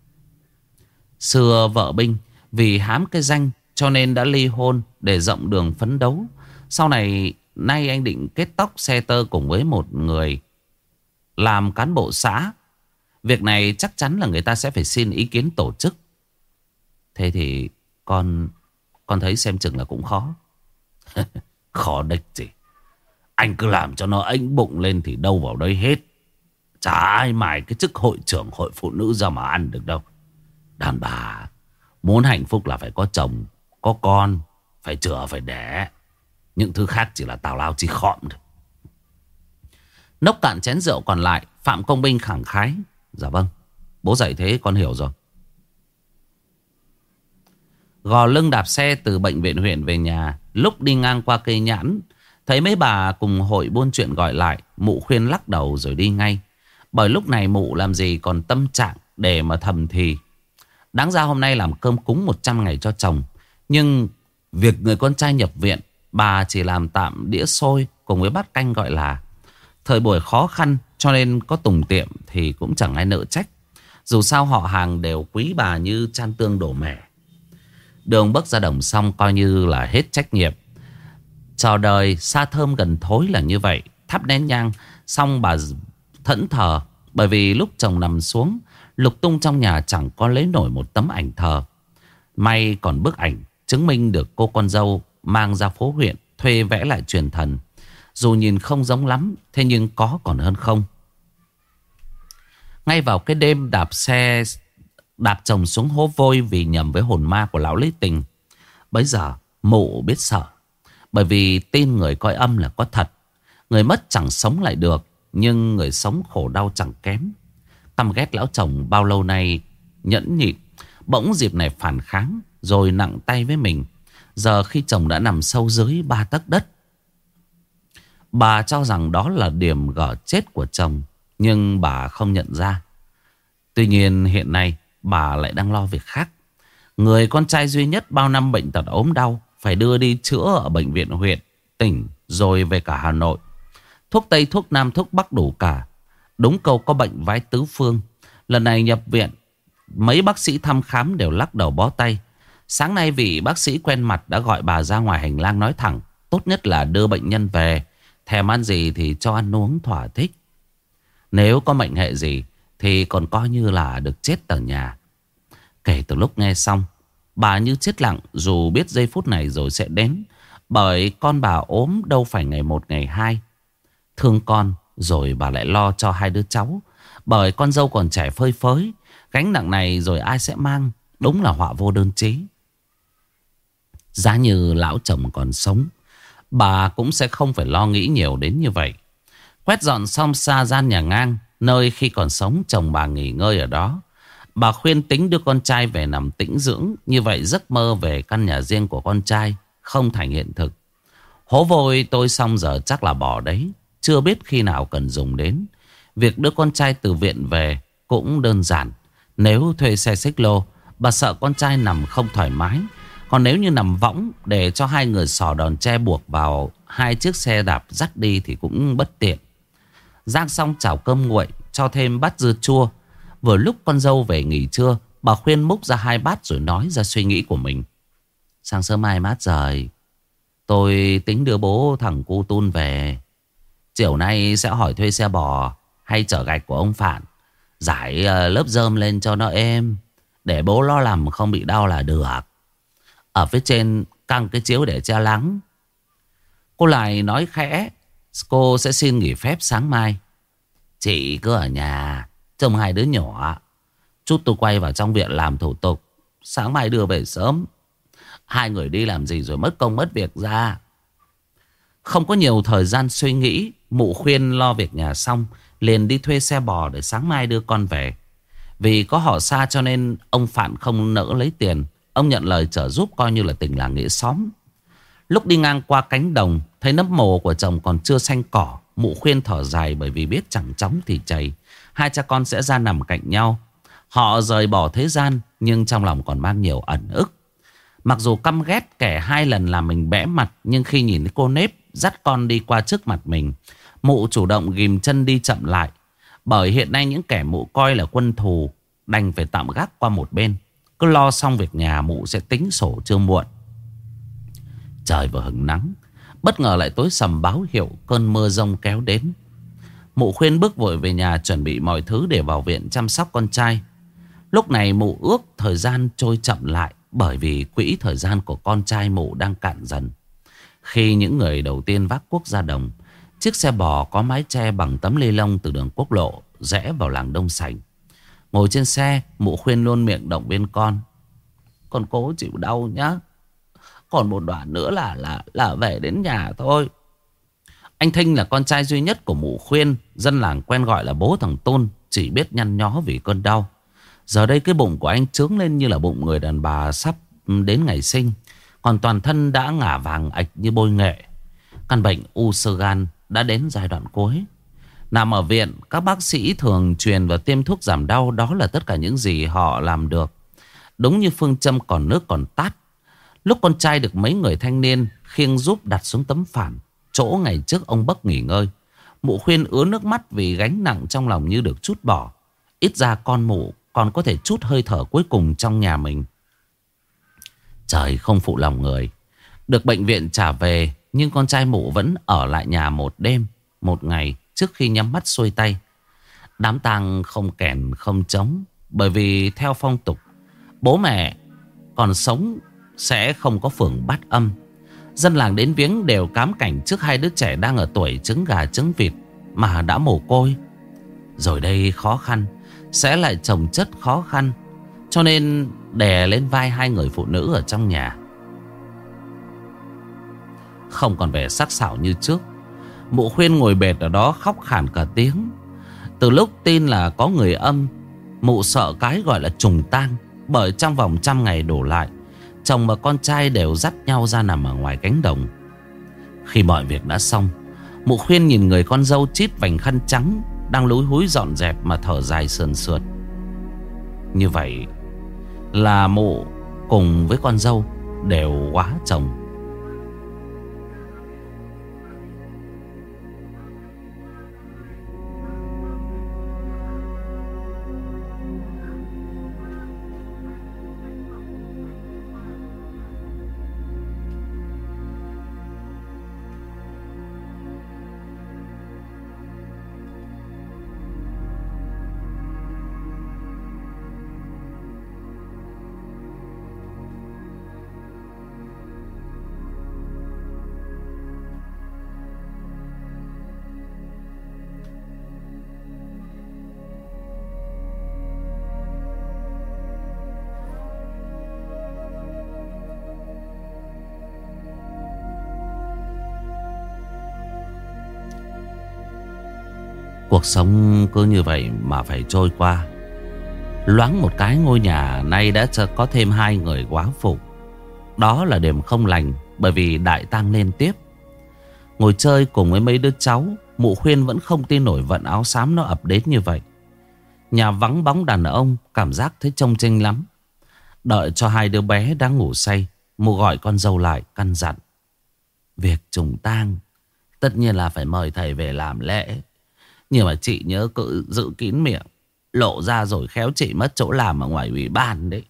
[SPEAKER 1] Xưa vợ Binh vì hám cái danh cho nên đã ly hôn để rộng đường phấn đấu. Sau này nay anh định kết tóc xe tơ cùng với một người làm cán bộ xã. Việc này chắc chắn là người ta sẽ phải xin ý kiến tổ chức. Thế thì con thấy xem chừng là cũng khó. Khó đếch gì. Anh cứ làm cho nó ánh bụng lên thì đâu vào đấy hết. Chả ai mài cái chức hội trưởng hội phụ nữ ra mà ăn được đâu. Đàn bà muốn hạnh phúc là phải có chồng, có con, phải chữa, phải đẻ. Những thứ khác chỉ là tào lao chi khọm thôi. Nốc cạn chén rượu còn lại, Phạm Công Binh khẳng khái: dạ vâng, bố dạy thế con hiểu rồi. Gò lưng đạp xe từ bệnh viện huyện về nhà. Lúc đi ngang qua cây nhãn, thấy mấy bà cùng hội buôn chuyện gọi lại. Mụ khuyên lắc đầu rồi đi ngay. Bởi lúc này mụ làm gì còn tâm trạng để mà thầm thì. Đáng ra hôm nay làm cơm cúng 100 ngày cho chồng. Nhưng việc người con trai nhập viện, bà chỉ làm tạm đĩa xôi cùng với bát canh gọi là. Thời buổi khó khăn cho nên có tùng tiệm thì cũng chẳng ai nợ trách. Dù sao họ hàng đều quý bà như chan tương đổ mẻ. Đường bước ra đồng xong coi như là hết trách nhiệm. Trò đời xa thơm gần thối là như vậy. Thắp nén nhang xong bà thẫn thờ. Bởi vì lúc chồng nằm xuống Lục tung trong nhà chẳng có lấy nổi một tấm ảnh thờ. May còn bức ảnh chứng minh được cô con dâu mang ra phố huyện thuê vẽ lại truyền thần. Dù nhìn không giống lắm, thế nhưng có còn hơn không. Ngay vào cái đêm đạp chồng xuống hố vôi vì nhầm với hồn ma của lão Lý Tình. Bấy giờ mụ biết sợ, bởi vì tin người coi âm là có thật. Người mất chẳng sống lại được, nhưng người sống khổ đau chẳng kém. Căm ghét lão chồng bao lâu nay nhẫn nhịn, bỗng dịp này phản kháng rồi nặng tay với mình. Giờ khi chồng đã nằm sâu dưới 3 tấc đất, bà cho rằng đó là điểm gở chết của chồng, nhưng bà không nhận ra. Tuy nhiên hiện nay bà lại đang lo việc khác. Người con trai duy nhất bao năm bệnh tật ốm đau phải đưa đi chữa ở bệnh viện huyện, tỉnh, rồi về cả Hà Nội. Thuốc Tây, thuốc Nam, thuốc Bắc đủ cả. Đúng câu có bệnh vái tứ phương. Lần này nhập viện, mấy bác sĩ thăm khám đều lắc đầu bó tay. Sáng nay vị bác sĩ quen mặt đã gọi bà ra ngoài hành lang nói thẳng, tốt nhất là đưa bệnh nhân về, thèm ăn gì thì cho ăn uống thỏa thích. Nếu có mệnh hệ gì thì còn coi như là được chết ở nhà. Kể từ lúc nghe xong, bà như chết lặng, dù biết giây phút này rồi sẽ đến. Bởi con bà ốm đâu phải ngày một ngày hai. Thương con rồi bà lại lo cho 2 đứa cháu. Bởi con dâu còn trẻ phơi phới, gánh nặng này rồi ai sẽ mang. Đúng là họa vô đơn chí. Giá như lão chồng còn sống, bà cũng sẽ không phải lo nghĩ nhiều đến như vậy. Quét dọn xong xa gian nhà ngang, nơi khi còn sống chồng bà nghỉ ngơi ở đó, bà khuyên tính đưa con trai về nằm tĩnh dưỡng. Như vậy giấc mơ về căn nhà riêng của con trai không thành hiện thực. Hố vôi tôi xong giờ chắc là bỏ đấy, chưa biết khi nào cần dùng đến. Việc đưa con trai từ viện về cũng đơn giản. Nếu thuê xe xích lô, bà sợ con trai nằm không thoải mái. Còn nếu như nằm võng để cho 2 người xỏ đòn tre buộc vào 2 chiếc xe đạp dắt đi thì cũng bất tiện. Rang xong chảo cơm nguội, cho thêm bát dưa chua. Vừa lúc con dâu về nghỉ trưa, bà khuyên múc ra 2 bát rồi nói ra suy nghĩ của mình. Sáng sớm mai mát trời, tôi tính đưa bố thằng cu Tun về. Chiều nay sẽ hỏi thuê xe bò hay chở gạch của ông Phạn, rải lớp rơm lên cho nó êm, để bố lo làm không bị đau là được. Ở phía trên căng cái chiếu để che nắng. Cô lại nói khẽ cô sẽ xin nghỉ phép sáng mai. Chị cứ ở nhà trông 2 đứa nhỏ, chút tôi quay vào trong viện làm thủ tục, sáng mai đưa về sớm. 2 người đi làm gì rồi mất công mất việc ra. Không có nhiều thời gian suy nghĩ, mụ khuyên lo việc nhà xong liền đi thuê xe bò để sáng mai đưa con về. Vì có họ xa cho nên ông Phạn không nỡ lấy tiền. Ông nhận lời chở giúp coi như là tình làng nghĩa xóm. Lúc đi ngang qua cánh đồng, thấy nấm mồ của chồng còn chưa xanh cỏ, mụ khuyên thở dài bởi vì biết chẳng chóng thì chảy, 2 cha con sẽ ra nằm cạnh nhau. Họ rời bỏ thế gian nhưng trong lòng còn mang nhiều ẩn ức. Mặc dù căm ghét kẻ 2 lần làm mình bẽ mặt, nhưng khi nhìn thấy cô nếp dắt con đi qua trước mặt mình, mụ chủ động ghìm chân đi chậm lại. Bởi hiện nay những kẻ mụ coi là quân thù đành phải tạm gác qua một bên. Cứ lo xong việc nhà mụ sẽ tính sổ chưa muộn. Trời vừa hửng nắng, bất ngờ lại tối sầm báo hiệu cơn mưa giông kéo đến. Mụ khuyên bước vội về nhà chuẩn bị mọi thứ để vào viện chăm sóc con trai. Lúc này mụ ước thời gian trôi chậm lại, bởi vì quỹ thời gian của con trai mụ đang cạn dần. Khi những người đầu tiên vác cuốc ra đồng, chiếc xe bò có mái che bằng tấm ni lông từ đường quốc lộ rẽ vào làng Đông Sảnh. Ngồi trên xe, mụ khuyên luôn miệng động viên con. Con cố chịu đau nhá, còn một đoạn nữa là về đến nhà thôi. Anh Thinh là con trai duy nhất của mụ khuyên, dân làng quen gọi là bố thằng Tôn, chỉ biết nhăn nhó vì cơn đau. Giờ đây cái bụng của anh trướng lên như là bụng người đàn bà sắp đến ngày sinh, còn toàn thân đã ngả vàng ạch như bôi nghệ. Căn bệnh u xơ gan đã đến giai đoạn cuối. Nằm ở viện, các bác sĩ thường truyền và tiêm thuốc giảm đau. Đó là tất cả những gì họ làm được. Đúng như phương châm còn nước còn tát. Lúc con trai được mấy người thanh niên khiêng giúp đặt xuống tấm phản, chỗ ngày trước ông Bắc nghỉ ngơi, mụ khuyên ứa nước mắt vì gánh nặng trong lòng như được trút bỏ. Ít ra con mụ còn có thể chút hơi thở cuối cùng trong nhà mình. Trời không phụ lòng người. Được bệnh viện trả về, nhưng con trai mụ vẫn ở lại nhà một đêm, một ngày trước khi nhắm mắt xuôi tay. Đám tang không kèn không trống, Bởi vì theo phong tục, bố mẹ còn sống sẽ không có phường bát âm. Dân làng đến viếng đều cám cảnh trước hai đứa trẻ đang ở tuổi trứng gà trứng vịt mà đã mồ côi. Rồi đây khó khăn sẽ lại chồng chất khó khăn, cho nên đè lên vai hai người phụ nữ ở trong nhà. Không còn vẻ sắc sảo như trước, mụ Khuyên ngồi bệt ở đó khóc khàn cả tiếng. Từ lúc tin là có người âm, mụ sợ cái gọi là trùng tang. Bởi trong vòng 100 ngày đổ lại, chồng và con trai đều dắt nhau ra nằm ở ngoài cánh đồng. Khi mọi việc đã xong, mụ Khuyên nhìn người con dâu chít vành khăn trắng đang lúi húi dọn dẹp mà thở dài sườn sượt. Như vậy là mụ cùng với con dâu đều quá chồng. Cuộc sống cứ như vậy mà phải trôi qua. Loáng một cái ngôi nhà nay đã có thêm 2 người góa phụ. Đó là đêm không lành, bởi vì đại tang liên tiếp. Ngồi chơi cùng với mấy đứa cháu, mụ Khuyên vẫn không tin nổi vận áo xám nó ập đến như vậy. Nhà vắng bóng đàn ông, cảm giác thấy trông chênh lắm. Đợi cho 2 đứa bé đang ngủ say, mụ gọi con dâu lại căn dặn: việc trùng tang tất nhiên là phải mời thầy về làm lễ, nhưng mà chị nhớ cứ giữ kín miệng, lộ ra rồi khéo chị mất chỗ làm ở ngoài ủy ban đấy.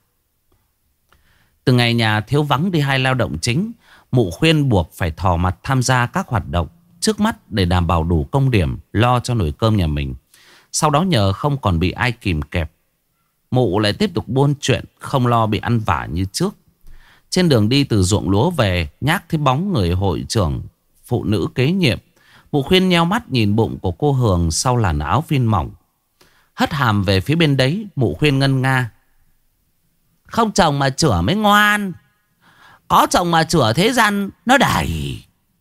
[SPEAKER 1] Từ ngày nhà thiếu vắng đi 2 lao động chính, mụ Khuyên buộc phải thò mặt tham gia các hoạt động trước mắt để đảm bảo đủ công điểm lo cho nồi cơm nhà mình. Sau đó nhờ không còn bị ai kìm kẹp, mụ lại tiếp tục buôn chuyện, không lo bị ăn vả như trước. Trên đường đi từ ruộng lúa về, nhác thấy bóng người hội trưởng phụ nữ kế nhiệm. Mụ Khuyên nheo mắt nhìn bụng của cô Hường sau làn áo phin mỏng. Hất hàm về phía bên đấy, mụ Khuyên ngân nga: không chồng mà chửa mới ngoan, có chồng mà chửa thế gian nó đầy.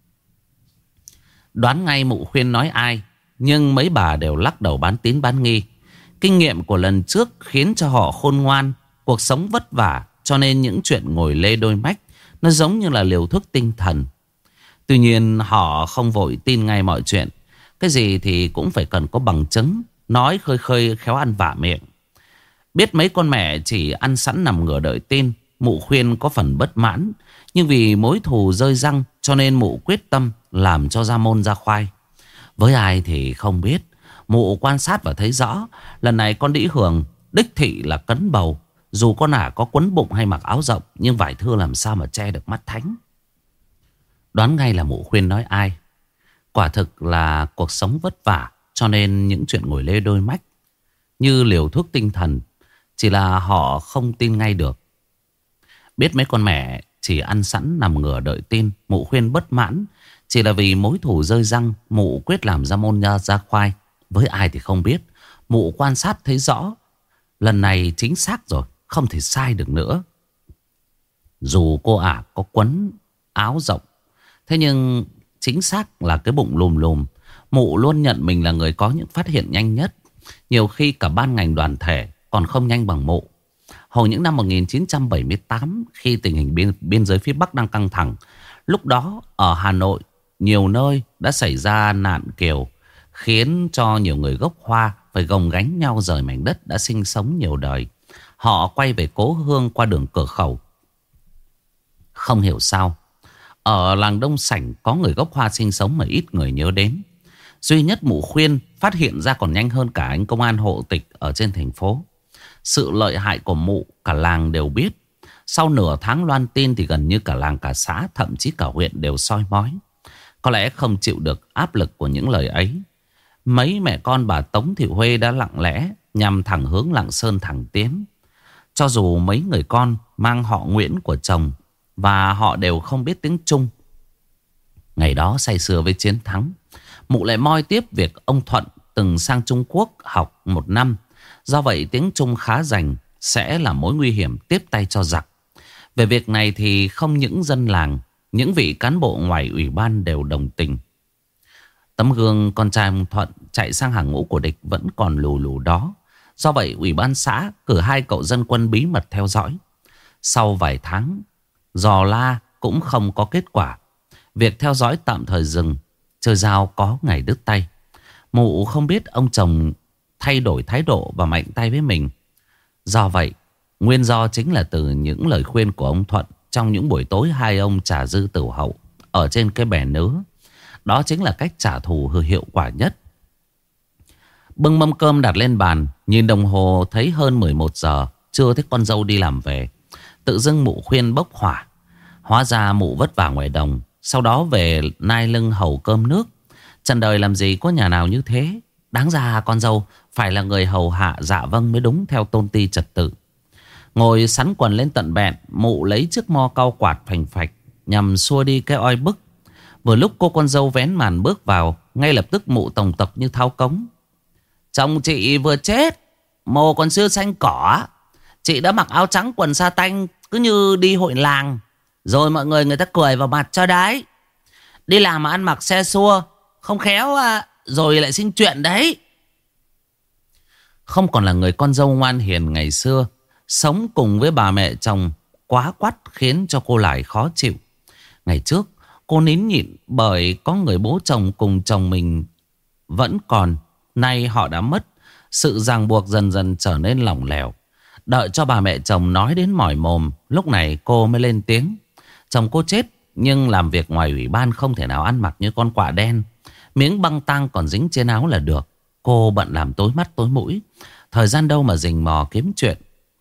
[SPEAKER 1] Đoán ngay mụ Khuyên nói ai, nhưng mấy bà đều lắc đầu bán tín bán nghi. Kinh nghiệm của lần trước khiến cho họ khôn ngoan. Cuộc sống vất vả, cho nên những chuyện ngồi lê đôi mách nó giống như là liều thuốc tinh thần. Tuy nhiên họ không vội tin ngay mọi chuyện. Cái gì thì cũng phải cần có bằng chứng. Nói khơi khơi khéo ăn vạ miệng. Biết mấy con mẹ chỉ ăn sẵn nằm ngửa đợi tin, mụ Khuyên có phần bất mãn. Nhưng vì mối thù rơi răng, cho nên mụ quyết tâm làm cho ra môn ra khoai. Với ai thì không biết, mụ quan sát và thấy rõ. Lần này con đĩ Hường đích thị là cấn bầu. Dù con ả có quấn bụng hay mặc áo rộng, nhưng vải thưa làm sao mà che được mắt thánh. Đoán ngay là mụ Khuyên nói ai. Quả thực là cuộc sống vất vả, cho nên những chuyện ngồi lê đôi mách như liều thuốc tinh thần. Chỉ là họ không tin ngay được. Biết mấy con mẹ chỉ ăn sẵn nằm ngửa đợi tin, mụ Khuyên bất mãn. Chỉ là vì mối thù rơi răng, mụ quyết làm ra môn ra khoai. Với ai thì không biết. Mụ quan sát thấy rõ. Lần này chính xác rồi, không thể sai được nữa. Dù cô ả có quấn áo rộng, thế nhưng chính xác là cái bụng lùm lùm. Mụ luôn nhận mình là người có những phát hiện nhanh nhất. Nhiều khi cả ban ngành đoàn thể còn không nhanh bằng mụ. Hồi những năm 1978, khi tình hình biên giới phía Bắc đang căng thẳng, lúc đó ở Hà Nội, nhiều nơi đã xảy ra nạn kiều, khiến cho nhiều người gốc Hoa phải gồng gánh nhau rời mảnh đất đã sinh sống nhiều đời. Họ quay về cố hương qua đường cửa khẩu. Không hiểu sao, ở làng Đông Sảnh có người gốc Hoa sinh sống mà ít người nhớ đến. Duy nhất mụ Khuyên phát hiện ra còn nhanh hơn cả anh công an hộ tịch ở trên thành phố. Sự lợi hại của mụ cả làng đều biết. Sau nửa tháng loan tin thì gần như cả làng cả xã, thậm chí cả huyện đều soi mói. Có lẽ không chịu được áp lực của những lời ấy, mấy mẹ con bà Tống Thị Huê đã lặng lẽ nhằm thẳng hướng Lạng Sơn thẳng tiến. Cho dù mấy người con mang họ Nguyễn của chồng và họ đều không biết tiếng Trung. Ngày đó say sưa với chiến thắng, mụ lại moi tiếp việc ông Thuận từng sang Trung Quốc học 1 năm. Do vậy tiếng Trung khá rành, sẽ là mối nguy hiểm tiếp tay cho giặc. Về việc này thì không những dân làng, những vị cán bộ ngoài ủy ban đều đồng tình. Tấm gương con trai ông Thuận chạy sang hàng ngũ của địch vẫn còn lù lù đó. Do vậy ủy ban xã cử 2 cậu dân quân bí mật theo dõi. Sau vài tháng dò la cũng không có kết quả. Việc theo dõi tạm thời dừng. Chơi dao có ngày đứt tay. Mụ không biết ông chồng thay đổi thái độ và mạnh tay với mình. Do vậy, nguyên do chính là từ những lời khuyên của ông Thuận trong những buổi tối hai ông trà dư tửu hậu ở trên cái bè nứa. Đó chính là cách trả thù hiệu quả nhất. Bưng mâm cơm đặt lên bàn, nhìn đồng hồ thấy hơn 11 giờ, chưa thấy con dâu đi làm về. Tự dưng mụ khuyên bốc hỏa. Hóa ra mụ vất vả ngoài đồng, sau đó về nai lưng hầu cơm nước. Trần đời làm gì có nhà nào như thế. Đáng ra con dâu phải là người hầu hạ dạ vâng mới đúng theo tôn ti trật tự. Ngồi sắn quần lên tận bẹn, mụ lấy chiếc mo cau quạt phành phạch nhằm xua đi cái oi bức. Vừa lúc cô con dâu vén màn bước vào, ngay lập tức mụ tổng tập như thao cống. Chồng chị vừa chết, mồ còn chưa xanh cỏ. Chị đã mặc áo trắng quần sa tanh, cứ như đi hội làng. Rồi mọi người ta cười vào mặt cho đấy. Đi làm mà ăn mặc xe xua, không khéo rồi lại sinh chuyện đấy. Không còn là người con dâu ngoan hiền ngày xưa, sống cùng với bà mẹ chồng quá quắt khiến cho cô lại khó chịu. Ngày trước cô nín nhịn bởi có người bố chồng cùng chồng mình vẫn còn. Nay họ đã mất, sự ràng buộc dần dần trở nên lỏng lẻo. Đợi cho bà mẹ chồng nói đến mỏi mồm, lúc này cô mới lên tiếng. Chồng cô chết, nhưng làm việc ngoài ủy ban không thể nào ăn mặc như con quạ đen. Miếng băng tang còn dính trên áo là được. Cô bận làm tối mắt tối mũi, thời gian đâu mà rình mò kiếm chuyện.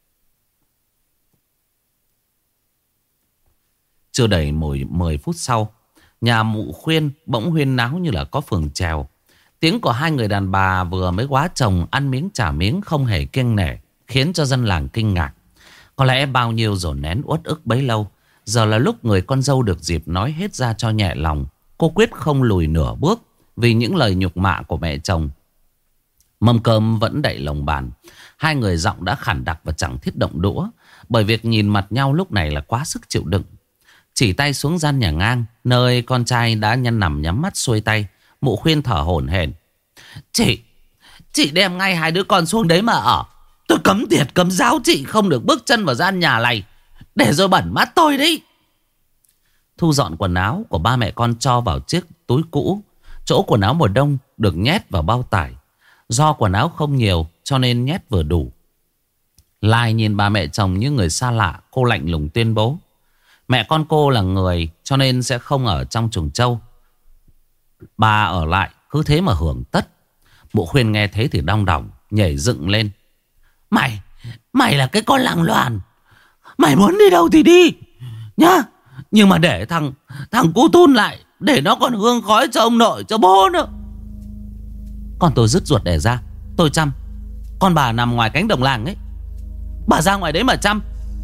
[SPEAKER 1] Chưa đầy 10 phút sau, nhà mụ khuyên bỗng huyên náo như là có phường trèo. Tiếng của 2 người đàn bà vừa mới quá chồng ăn miếng trả miếng không hề kiêng nể, khiến cho dân làng kinh ngạc. Có lẽ bao nhiêu dồn nén uất ức bấy lâu, giờ là lúc người con dâu được dịp nói hết ra cho nhẹ lòng. Cô quyết không lùi nửa bước vì những lời nhục mạ của mẹ chồng. Mâm cơm vẫn đậy lồng bàn. 2 người giọng đã khản đặc và chẳng thiết động đũa, bởi việc nhìn mặt nhau lúc này là quá sức chịu đựng. Chỉ tay xuống gian nhà ngang, nơi con trai đã nằm nhắm mắt xuôi tay. Mụ khuyên thở hổn hển. Chị đem ngay 2 đứa con xuống đấy mà ở. Tôi cấm tiệt cấm giáo chị không được bước chân vào gian nhà này, để rồi bẩn mắt tôi đấy. Thu dọn quần áo của ba mẹ con cho vào chiếc túi cũ. Chỗ quần áo mùa đông được nhét vào bao tải. Do quần áo không nhiều cho nên nhét vừa đủ. Lai nhìn bà mẹ chồng như người xa lạ, cô lạnh lùng tuyên bố. Mẹ con cô là người cho nên sẽ không ở trong chuồng trâu. Bà ở lại cứ thế mà hưởng tất. Mụ khuyên nghe thế thì đong đỏng nhảy dựng lên. Mày là cái con làng loàn, mày muốn đi đâu thì đi nhá. Nhưng mà để thằng cu Tun lại, để nó còn hương khói cho ông nội cho bố nữa. Con tôi dứt ruột đẻ ra, tôi chăm. Con bà nằm ngoài cánh đồng làng ấy, bà ra ngoài đấy mà chăm.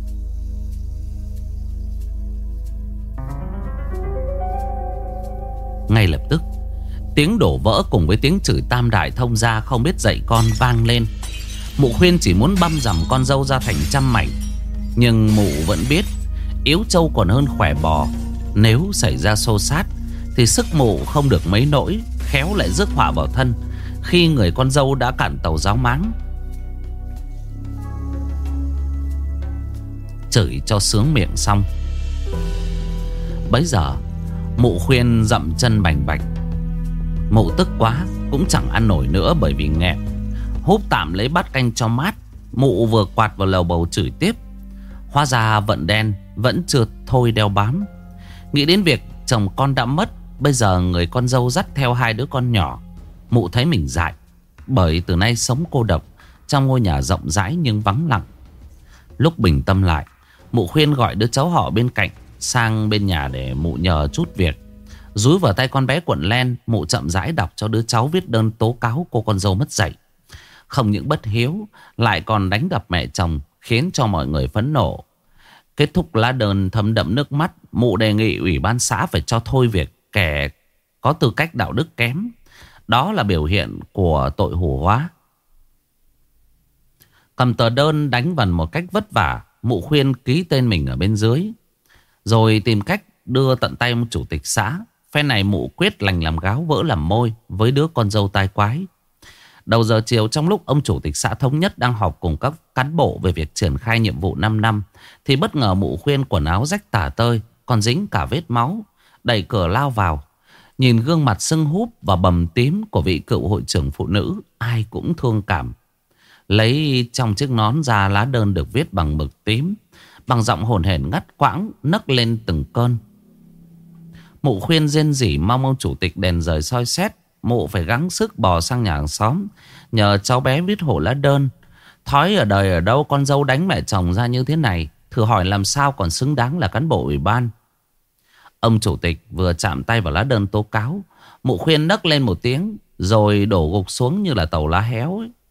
[SPEAKER 1] Ngay lập tức tiếng đổ vỡ cùng với tiếng chửi tam đại thông gia không biết dạy con vang lên. Mụ khuyên chỉ muốn băm rằm con dâu ra thành trăm mảnh, nhưng mụ vẫn biết yếu trâu còn hơn khỏe bò. Nếu xảy ra xô xát thì sức mụ không được mấy nỗi, khéo lại rước họa vào thân khi người con dâu đã cạn tàu ráo máng. Chửi cho sướng miệng xong, bấy giờ mụ khuyên dậm chân bành bạch. Mụ tức quá cũng chẳng ăn nổi nữa bởi vì nghẹn. Húp tạm lấy bát canh cho mát, mụ vừa quạt vào lầu bầu chửi tiếp. Hóa ra vận đen vẫn chưa thôi đeo bám. Nghĩ đến việc chồng con đã mất, bây giờ người con dâu dắt theo 2 đứa con nhỏ, mụ thấy mình dại. Bởi từ nay sống cô độc trong ngôi nhà rộng rãi nhưng vắng lặng. Lúc bình tâm lại, mụ khuyên gọi đứa cháu họ bên cạnh sang bên nhà để mụ nhờ chút việc. Dúi vào tay con bé cuộn len, mụ chậm rãi đọc cho đứa cháu viết đơn tố cáo cô con dâu mất dạy. Không những bất hiếu, lại còn đánh đập mẹ chồng, khiến cho mọi người phẫn nộ. Kết thúc lá đơn thấm đẫm nước mắt, mụ đề nghị ủy ban xã phải cho thôi việc kẻ có tư cách đạo đức kém. Đó là biểu hiện của tội hủ hóa. Cầm tờ đơn đánh vần một cách vất vả, mụ khuyên ký tên mình ở bên dưới, rồi tìm cách đưa tận tay ông chủ tịch xã. Phen này mụ quyết lành làm gáo vỡ làm môi với đứa con dâu tai quái. Đầu giờ chiều, trong lúc ông chủ tịch xã thống nhất đang họp cùng các cán bộ về việc triển khai nhiệm vụ 5 năm, thì bất ngờ mụ khuyên quần áo rách tả tơi, còn dính cả vết máu, đẩy cửa lao vào. Nhìn gương mặt sưng húp và bầm tím của vị cựu hội trưởng phụ nữ, ai cũng thương cảm. Lấy trong chiếc nón ra lá đơn được viết bằng mực tím, bằng giọng hồn hển ngắt quãng nấc lên từng cơn. Mụ khuyên rên rỉ mong ông chủ tịch đèn rời soi xét. Mụ phải gắng sức bò sang nhà hàng xóm nhờ cháu bé viết hộ lá đơn. Thói ở đời ở đâu con dâu đánh mẹ chồng ra như thế này, thử hỏi làm sao còn xứng đáng là cán bộ ủy ban. Ông chủ tịch vừa chạm tay vào lá đơn tố cáo, mụ khuyên nấc lên một tiếng, rồi đổ gục xuống như là tàu lá héo ấy.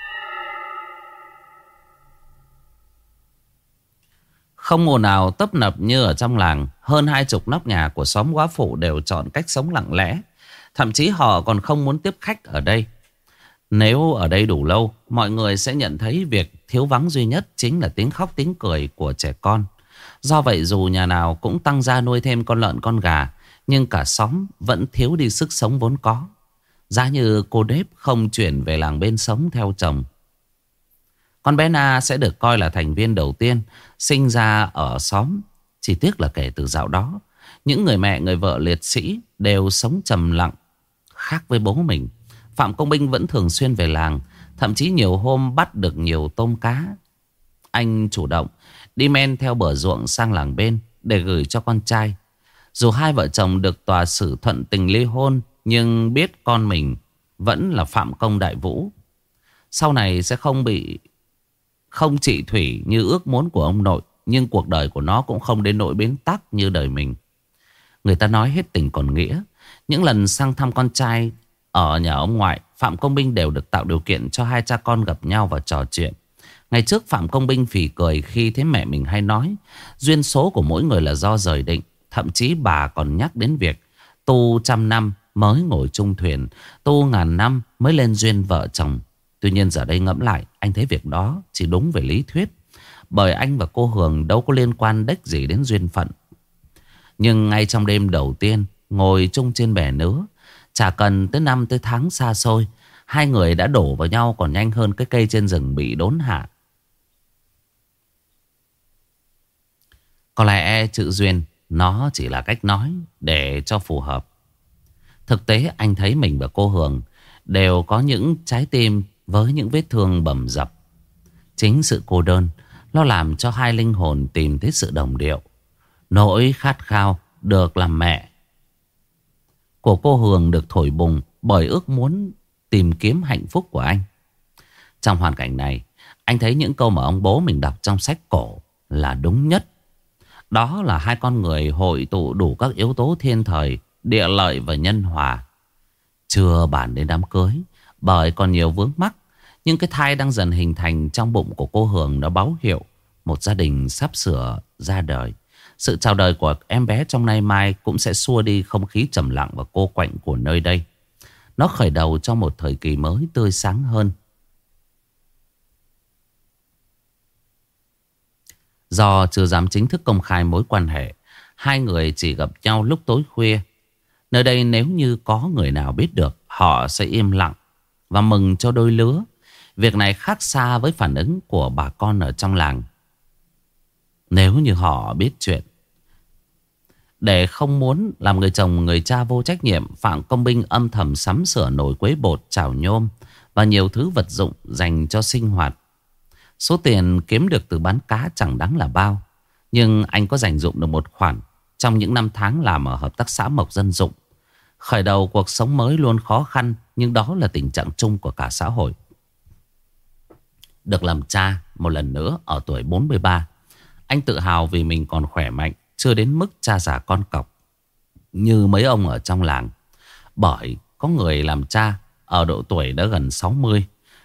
[SPEAKER 1] Không ồn ào tấp nập như ở trong làng, hơn 20 nóc nhà của xóm góa phụ đều chọn cách sống lặng lẽ. Thậm chí họ còn không muốn tiếp khách ở đây. Nếu ở đây đủ lâu, mọi người sẽ nhận thấy việc thiếu vắng duy nhất chính là tiếng khóc tiếng cười của trẻ con. Do vậy dù nhà nào cũng tăng gia nuôi thêm con lợn con gà, nhưng cả xóm vẫn thiếu đi sức sống vốn có. Giá như cô Đếp không chuyển về làng bên sống theo chồng, con bé Na sẽ được coi là thành viên đầu tiên sinh ra ở xóm. Chỉ tiếc là kể từ dạo đó, những người mẹ người vợ liệt sĩ đều sống trầm lặng. Khác với bố mình, Phạm Công Binh vẫn thường xuyên về làng, thậm chí nhiều hôm bắt được nhiều tôm cá. Anh chủ động đi men theo bờ ruộng sang làng bên để gửi cho con trai. Dù hai vợ chồng được tòa xử thuận tình ly hôn, nhưng biết con mình vẫn là Phạm Công Đại Vũ. Sau này sẽ không trị thủy như ước muốn của ông nội, nhưng cuộc đời của nó cũng không đến nỗi bế tắc như đời mình. Người ta nói hết tình còn nghĩa. Những lần sang thăm con trai ở nhà ông ngoại, Phạm Công Binh đều được tạo điều kiện cho hai cha con gặp nhau và trò chuyện. Ngày trước Phạm Công Binh phì cười khi thấy mẹ mình hay nói duyên số của mỗi người là do trời định. Thậm chí bà còn nhắc đến việc tu 100 năm mới ngồi chung thuyền, tu 1000 năm mới lên duyên vợ chồng. Tuy nhiên giờ đây ngẫm lại, anh thấy việc đó chỉ đúng về lý thuyết, bởi anh và cô Hường đâu có liên quan đếch gì đến duyên phận. Nhưng ngay trong đêm đầu tiên ngồi chung trên bè nứa, chả cần tới năm tới tháng xa xôi, hai người đã đổ vào nhau còn nhanh hơn cái cây trên rừng bị đốn hạ. Có lẽ chữ duyên nó chỉ là cách nói để cho phù hợp. Thực tế anh thấy mình và cô Hường đều có những trái tim với những vết thương bầm dập. Chính sự cô đơn nó làm cho hai linh hồn tìm thấy sự đồng điệu. Nỗi khát khao được làm mẹ của cô Hường được thổi bùng bởi ước muốn tìm kiếm hạnh phúc của anh. Trong hoàn cảnh này, anh thấy những câu mà ông bố mình đọc trong sách cổ là đúng nhất. Đó là hai con người hội tụ đủ các yếu tố thiên thời, địa lợi và nhân hòa. Chưa bàn đến đám cưới, bởi còn nhiều vướng mắc, nhưng cái thai đang dần hình thành trong bụng của cô Hường đã báo hiệu một gia đình sắp sửa ra đời. Sự chào đời của em bé trong nay mai cũng sẽ xua đi không khí trầm lặng và cô quạnh của nơi đây. Nó khởi đầu cho một thời kỳ mới tươi sáng hơn. Do chưa dám chính thức công khai mối quan hệ, hai người chỉ gặp nhau lúc tối khuya. Nơi đây nếu như có người nào biết được, họ sẽ im lặng và mừng cho đôi lứa. Việc này khác xa với phản ứng của bà con ở trong làng. Nếu như họ biết chuyện, để không muốn làm người chồng người cha vô trách nhiệm, Phạm Công Binh âm thầm sắm sửa nồi quấy bột, chảo nhôm và nhiều thứ vật dụng dành cho sinh hoạt. Số tiền kiếm được từ bán cá chẳng đáng là bao, nhưng anh có dành dụng được một khoản trong những năm tháng làm ở hợp tác xã Mộc Dân Dụng. Khởi đầu cuộc sống mới luôn khó khăn, nhưng đó là tình trạng chung của cả xã hội. Được làm cha một lần nữa ở tuổi 43, anh tự hào vì mình còn khỏe mạnh, chưa đến mức cha già con cọc như mấy ông ở trong làng. Bởi có người làm cha ở độ tuổi đã gần 60,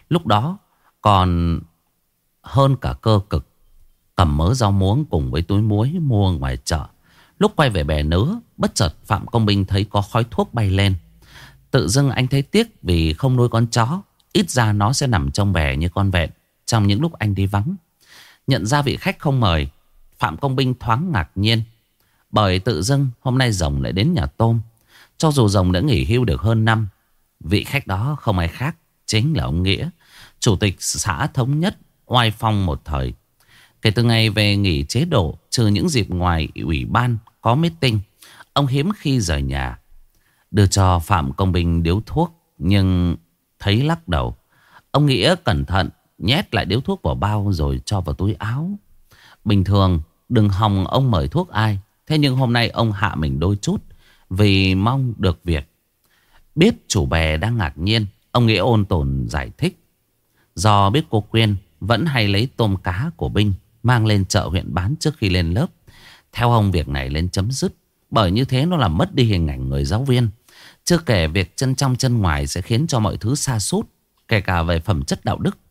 [SPEAKER 1] Lúc đó còn hơn cả cơ cực, cầm mớ rau muống cùng với túi muối mua ngoài chợ. Lúc quay về bè nứa, bất chợt Phạm Công Binh thấy có khói thuốc bay lên. Tự dưng anh thấy tiếc vì không nuôi con chó, ít ra nó sẽ nằm trong bè như con vẹn trong những lúc anh đi vắng. Nhận ra vị khách không mời, Phạm Công Binh thoáng ngạc nhiên, bởi tự dưng hôm nay Rồng lại đến nhà tôm. Cho dù Rồng đã nghỉ hưu được hơn năm, vị khách đó không ai khác, chính là ông Nghĩa, chủ tịch xã Thống Nhất, oai phong một thời. Kể từ ngày về nghỉ chế độ, trừ những dịp ngoài ủy ban có meeting, ông hiếm khi rời nhà. Đưa cho Phạm Công Binh điếu thuốc, nhưng thấy lắc đầu. Ông Nghĩa cẩn thận nhét lại điếu thuốc vào bao rồi cho vào túi áo. Bình thường đừng hòng ông mời thuốc ai, thế nhưng hôm nay ông hạ mình đôi chút vì mong được việc. Biết chủ bè đang ngạc nhiên, ông Nghĩa ôn tồn giải thích. Do biết cô Quyên vẫn hay lấy tôm cá của Binh mang lên chợ huyện bán trước khi lên lớp. Theo ông, việc này lên chấm dứt, bởi như thế nó làm mất đi hình ảnh người giáo viên. Chưa kể việc chân trong chân ngoài sẽ khiến cho mọi thứ sa sút, kể cả về phẩm chất đạo đức.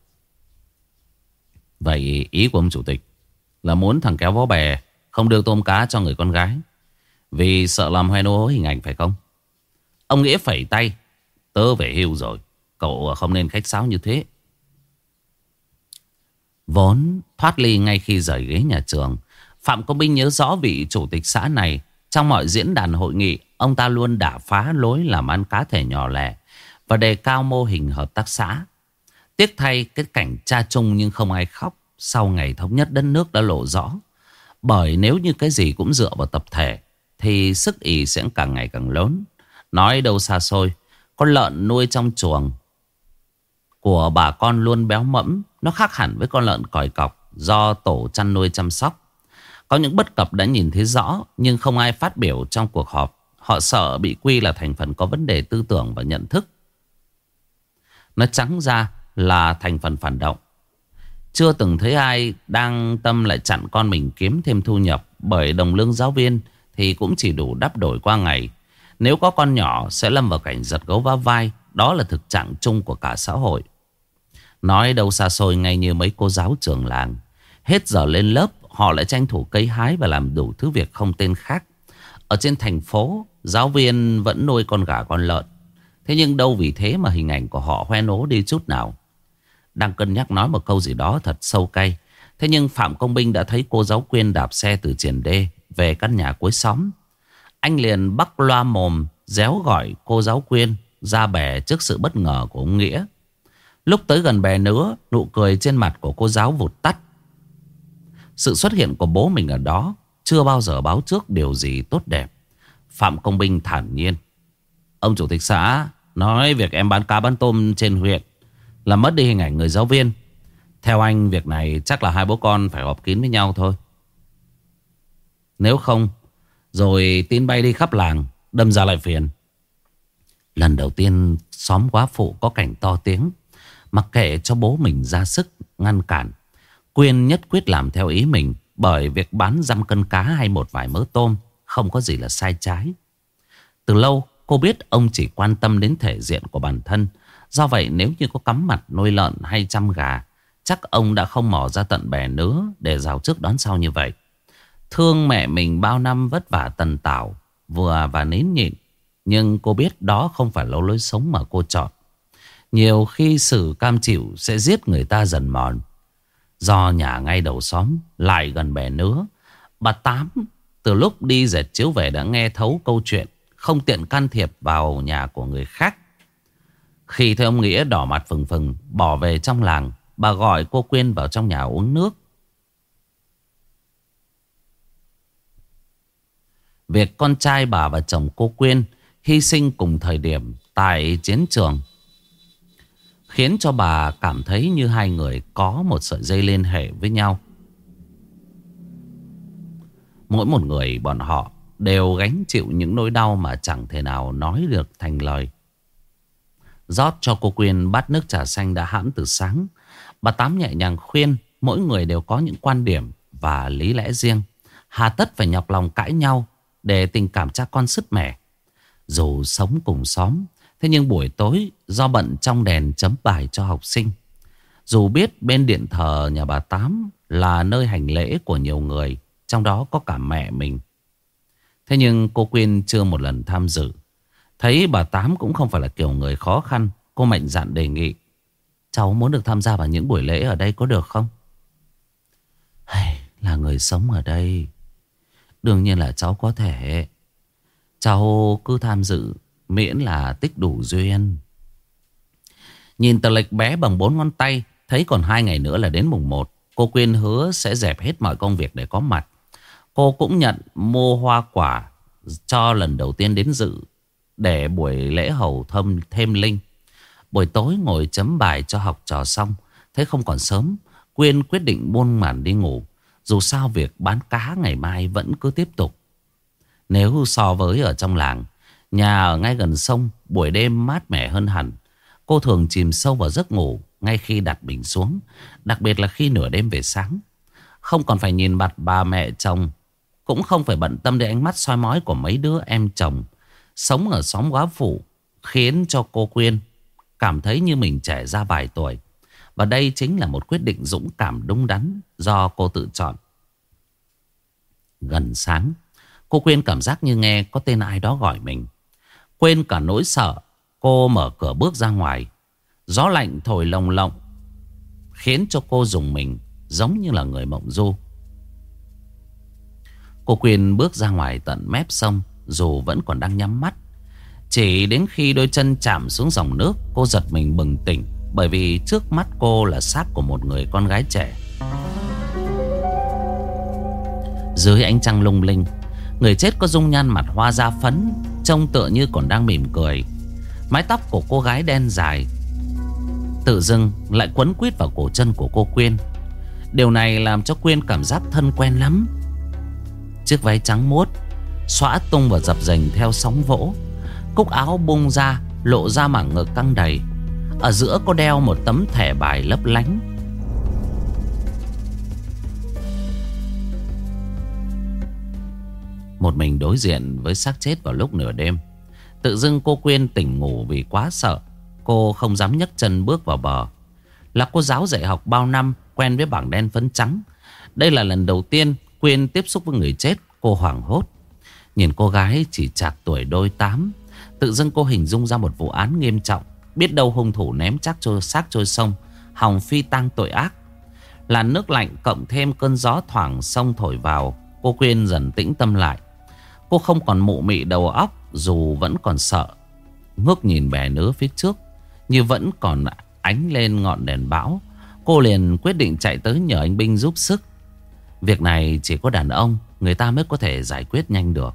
[SPEAKER 1] Vậy ý của ông chủ tịch là muốn thằng kéo vó bè không đưa tôm cá cho người con gái vì sợ làm hoen ố hình ảnh phải không? Ông Nghĩa phẩy tay. Tớ về hưu rồi, cậu không nên khách sáo như thế. Vốn thoát ly ngay khi rời ghế nhà trường, Phạm Công Binh nhớ rõ vị chủ tịch xã này. Trong mọi diễn đàn hội nghị, ông ta luôn đả phá lối làm ăn cá thể nhỏ lẻ và đề cao mô hình hợp tác xã. Tiếc thay, cái cảnh cha chung nhưng không ai khóc sau ngày thống nhất đất nước đã lộ rõ. Bởi nếu như cái gì cũng dựa vào tập thể thì sức ì sẽ càng ngày càng lớn. Nói đâu xa xôi, con lợn nuôi trong chuồng của bà con luôn béo mẫm, nó khác hẳn với con lợn còi cọc do tổ chăn nuôi chăm sóc. Có những bất cập đã nhìn thấy rõ, nhưng không ai phát biểu trong cuộc họp. Họ sợ bị quy là thành phần có vấn đề tư tưởng và nhận thức. Nó trắng ra là thành phần phản động. Chưa từng thấy ai đang tâm lại chặn con mình kiếm thêm thu nhập, bởi đồng lương giáo viên thì cũng chỉ đủ đắp đổi qua ngày. Nếu có con nhỏ sẽ lâm vào cảnh giật gấu vá vai. Đó là thực trạng chung của cả xã hội. Nói đâu xa xôi, ngay như mấy cô giáo trường làng, hết giờ lên lớp họ lại tranh thủ cấy hái và làm đủ thứ việc không tên khác. Ở trên thành phố, giáo viên vẫn nuôi con gà con lợn, thế nhưng đâu vì thế mà hình ảnh của họ hoen ố đi chút nào. Đang cân nhắc nói một câu gì đó thật sâu cay, thế nhưng Phạm Công Binh đã thấy cô giáo Quyên đạp xe từ Triển Đê về căn nhà cuối xóm. Anh liền bắc loa mồm réo gọi cô giáo Quyên ra bè trước sự bất ngờ của ông Nghĩa. Lúc tới gần bè nứa, nụ cười trên mặt của cô giáo vụt tắt. Sự xuất hiện của bố mình ở đó chưa bao giờ báo trước điều gì tốt đẹp. Phạm Công Binh thản nhiên. Ông chủ tịch xã nói việc em bán cá bán tôm trên huyện là mất đi hình ảnh người giáo viên. Theo anh, việc này chắc là hai bố con phải họp kín với nhau thôi. Nếu không, rồi tin bay đi khắp làng, đâm ra lại phiền. Lần đầu tiên xóm quá phụ có cảnh to tiếng, mặc kệ cho bố mình ra sức ngăn cản, Quyên nhất quyết làm theo ý mình. Bởi việc bán dăm cân cá hay một vài mớ tôm không có gì là sai trái. Từ lâu cô biết ông chỉ quan tâm đến thể diện của bản thân. Do vậy nếu như có cắm mặt nuôi lợn hay chăm gà, chắc ông đã không mò ra tận bè nứa để rào trước đón sau như vậy. Thương mẹ mình bao năm vất vả tần tảo vừa và nín nhịn, nhưng cô biết đó không phải là lối sống mà cô chọn. Nhiều khi sự cam chịu sẽ giết người ta dần mòn. Do nhà ngay đầu xóm lại gần bè nứa, bà Tám từ lúc đi dệt chiếu về đã nghe thấu câu chuyện, không tiện can thiệp vào nhà của người khác. Khi thấy ông Nghĩa đỏ mặt phừng phừng bỏ về trong làng, bà gọi cô Quyên vào trong nhà uống nước. Việc con trai bà và chồng cô Quyên hy sinh cùng thời điểm tại chiến trường khiến cho bà cảm thấy như hai người có một sợi dây liên hệ với nhau. Mỗi một người bọn họ đều gánh chịu những nỗi đau mà chẳng thể nào nói được thành lời. Rót cho cô Quyên bát nước trà xanh đã hãm từ sáng, bà Tám nhẹ nhàng khuyên mỗi người đều có những quan điểm và lý lẽ riêng. Hà tất phải nhọc lòng cãi nhau để tình cảm cha con sứt mẻ. Dù sống cùng xóm, thế nhưng buổi tối do bận trong đèn chấm bài cho học sinh, Dù biết bên điện thờ nhà bà Tám là nơi hành lễ của nhiều người, trong đó có cả mẹ mình. Thế nhưng cô Quyên chưa một lần tham dự. Thấy bà Tám cũng không phải là kiểu người khó khăn, cô mạnh dạn đề nghị: cháu muốn được tham gia vào những buổi lễ ở đây có được không? Là người sống ở đây, đương nhiên là cháu có thể. Cháu cứ tham dự miễn là tích đủ duyên. Nhìn tờ lịch bé bằng 4 ngón tay, thấy còn 2 ngày nữa là đến mùng 1. Cô Quyên hứa sẽ dẹp hết mọi công việc để có mặt. Cô cũng nhận mua hoa quả cho lần đầu tiên đến dự, để buổi lễ hầu thêm linh. Buổi tối ngồi chấm bài cho học trò xong, thấy không còn sớm, Quyên quyết định buông màn đi ngủ. Dù sao việc bán cá ngày mai vẫn cứ tiếp tục. Nếu so với ở trong làng, nhà ở ngay gần sông, buổi đêm mát mẻ hơn hẳn. Cô thường chìm sâu vào giấc ngủ ngay khi đặt mình xuống, đặc biệt là khi nửa đêm về sáng. Không còn phải nhìn mặt bà mẹ chồng, cũng không phải bận tâm đến ánh mắt soi mói của mấy đứa em chồng sống ở xóm góa phụ, khiến cho cô Quyên cảm thấy như mình trẻ ra vài tuổi. Và đây chính là một quyết định dũng cảm đúng đắn do cô tự chọn. Gần sáng, cô Quyên cảm giác như nghe có tên ai đó gọi mình. Quên cả nỗi sợ, cô mở cửa bước ra ngoài. Gió lạnh thổi lồng lộng, khiến cho cô rùng mình, giống như là người mộng du. Cô Quyên bước ra ngoài tận mép sông, dù vẫn còn đang nhắm mắt. Chỉ đến khi đôi chân chạm xuống dòng nước, cô giật mình bừng tỉnh, bởi vì trước mắt cô là xác của một người con gái trẻ. Dưới ánh trăng lung linh, người chết có dung nhan mặt hoa da phấn, trông tựa như còn đang mỉm cười. Mái tóc của cô gái đen dài tự dưng lại quấn quýt vào cổ chân của cô Quyên. Điều này làm cho Quyên cảm giác thân quen lắm. Chiếc váy trắng muốt xõa tung và dập dềnh theo sóng vỗ. Cúc áo bung ra, lộ ra mảng ngực căng đầy. Ở giữa có đeo một tấm thẻ bài lấp lánh. Một mình đối diện với xác chết vào lúc nửa đêm, tự dưng cô Quyên tỉnh ngủ vì quá sợ. Cô không dám nhấc chân bước vào bờ. Là cô giáo dạy học bao năm, quen với bảng đen phấn trắng. Đây là lần đầu tiên Quyên tiếp xúc với người chết. Cô hoảng hốt. Nhìn cô gái chỉ chạc tuổi đôi 8, tự dưng cô hình dung ra một vụ án nghiêm trọng. Biết đâu hung thủ ném xác trôi sông, hòng phi tang tội ác. Làn nước lạnh cộng thêm cơn gió thoảng sông thổi vào, cô Quyên dần tĩnh tâm lại. Cô không còn mụ mị đầu óc, dù vẫn còn sợ. Ngước nhìn bè nứa phía trước, như vẫn còn ánh lên ngọn đèn bão. Cô liền quyết định chạy tới nhờ anh Binh giúp sức. Việc này chỉ có đàn ông người ta mới có thể giải quyết nhanh được.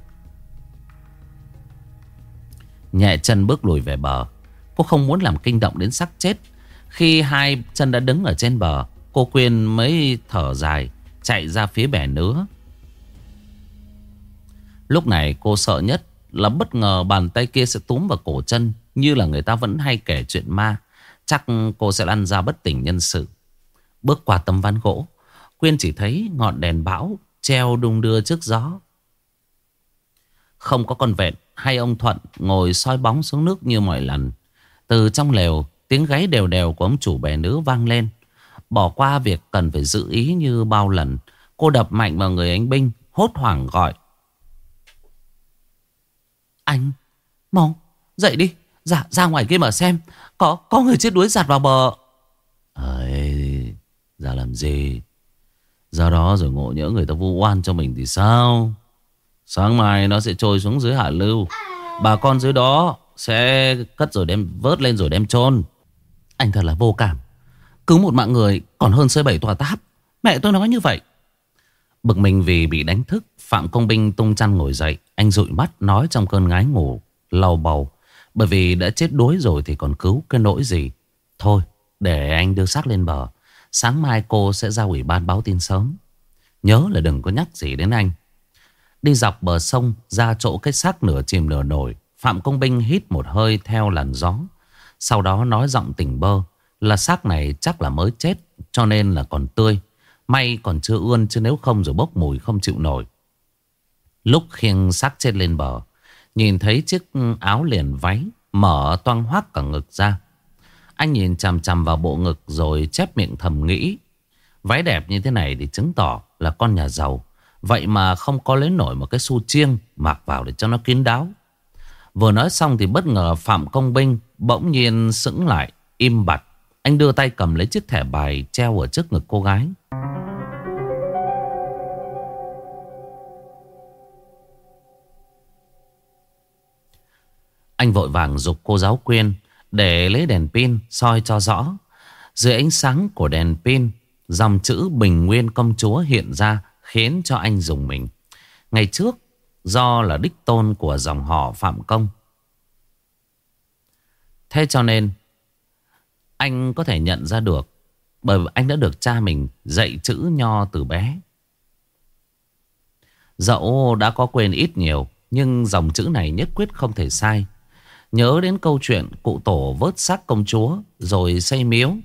[SPEAKER 1] Nhẹ chân bước lùi về bờ. Cô không muốn làm kinh động đến xác chết. Khi hai chân đã đứng ở trên bờ, cô Quyên mới thở dài chạy ra phía bè nứa. Lúc này cô sợ nhất là bất ngờ bàn tay kia sẽ túm vào cổ chân, như là người ta vẫn hay kể chuyện ma. Chắc cô sẽ lăn ra bất tỉnh nhân sự. Bước qua tấm ván gỗ, Quyên chỉ thấy ngọn đèn bão treo đung đưa trước gió. Không có con vẹn hay ông Thuận ngồi soi bóng xuống nước như mọi lần. Từ trong lều, tiếng gáy đều đều của ông chủ bè nứa vang lên. Bỏ qua việc cần phải giữ ý như bao lần, cô đập mạnh vào người anh Binh, hốt hoảng gọi: anh, mau dậy đi, ra ngoài kia mà xem, có người chết đuối giạt vào bờ. Ấy, ra làm gì? Ra đó rồi ngộ nhỡ người ta vu oan cho mình thì sao? Sáng mai nó sẽ trôi xuống dưới hạ lưu. Bà con dưới đó sẽ cất rồi vớt lên rồi đem chôn. Anh thật là vô cảm. Cứu một mạng người còn hơn xây 7 tòa tháp. Mẹ tôi nói như vậy. Bực mình vì bị đánh thức, Phạm Công Binh tung chăn ngồi dậy. Anh dụi mắt nói trong cơn ngái ngủ, lầu bầu. Bởi vì đã chết đuối rồi thì còn cứu cái nỗi gì. Thôi để anh đưa xác lên bờ. Sáng mai cô sẽ ra ủy ban báo tin sớm. Nhớ là đừng có nhắc gì đến anh. Đi dọc bờ sông ra chỗ cái xác nửa chìm nửa nổi, Phạm Công Binh hít một hơi theo làn gió. Sau đó nói giọng tỉnh bơ là xác này chắc là mới chết, cho nên là còn tươi. May còn chưa ươn, chứ nếu không rồi bốc mùi không chịu nổi. Lúc khiêng xác chết lên bờ, nhìn thấy chiếc áo liền váy mở toang hoác cả ngực ra. Anh nhìn chằm chằm vào bộ ngực rồi chép miệng thầm nghĩ. Váy đẹp như thế này thì chứng tỏ là con nhà giàu. Vậy mà không có lấy nổi một cái xu chiêng mặc vào để cho nó kín đáo. Vừa nói xong thì bất ngờ Phạm Công Binh bỗng nhiên sững lại, im bặt. Anh đưa tay cầm lấy chiếc thẻ bài treo ở trước ngực cô gái. Anh vội vàng giục cô giáo Quyên để lấy đèn pin soi cho rõ. Dưới ánh sáng của đèn pin, dòng chữ Bình Nguyên Công Chúa hiện ra khiến cho anh rùng mình. Ngày trước, do là đích tôn của dòng họ Phạm Công, thế cho nên anh có thể nhận ra được, bởi vì anh đã được cha mình dạy chữ nho từ bé. Dẫu đã có quên ít nhiều, nhưng dòng chữ này nhất quyết không thể sai. Nhớ đến câu chuyện cụ tổ vớt xác công chúa rồi xây miếu.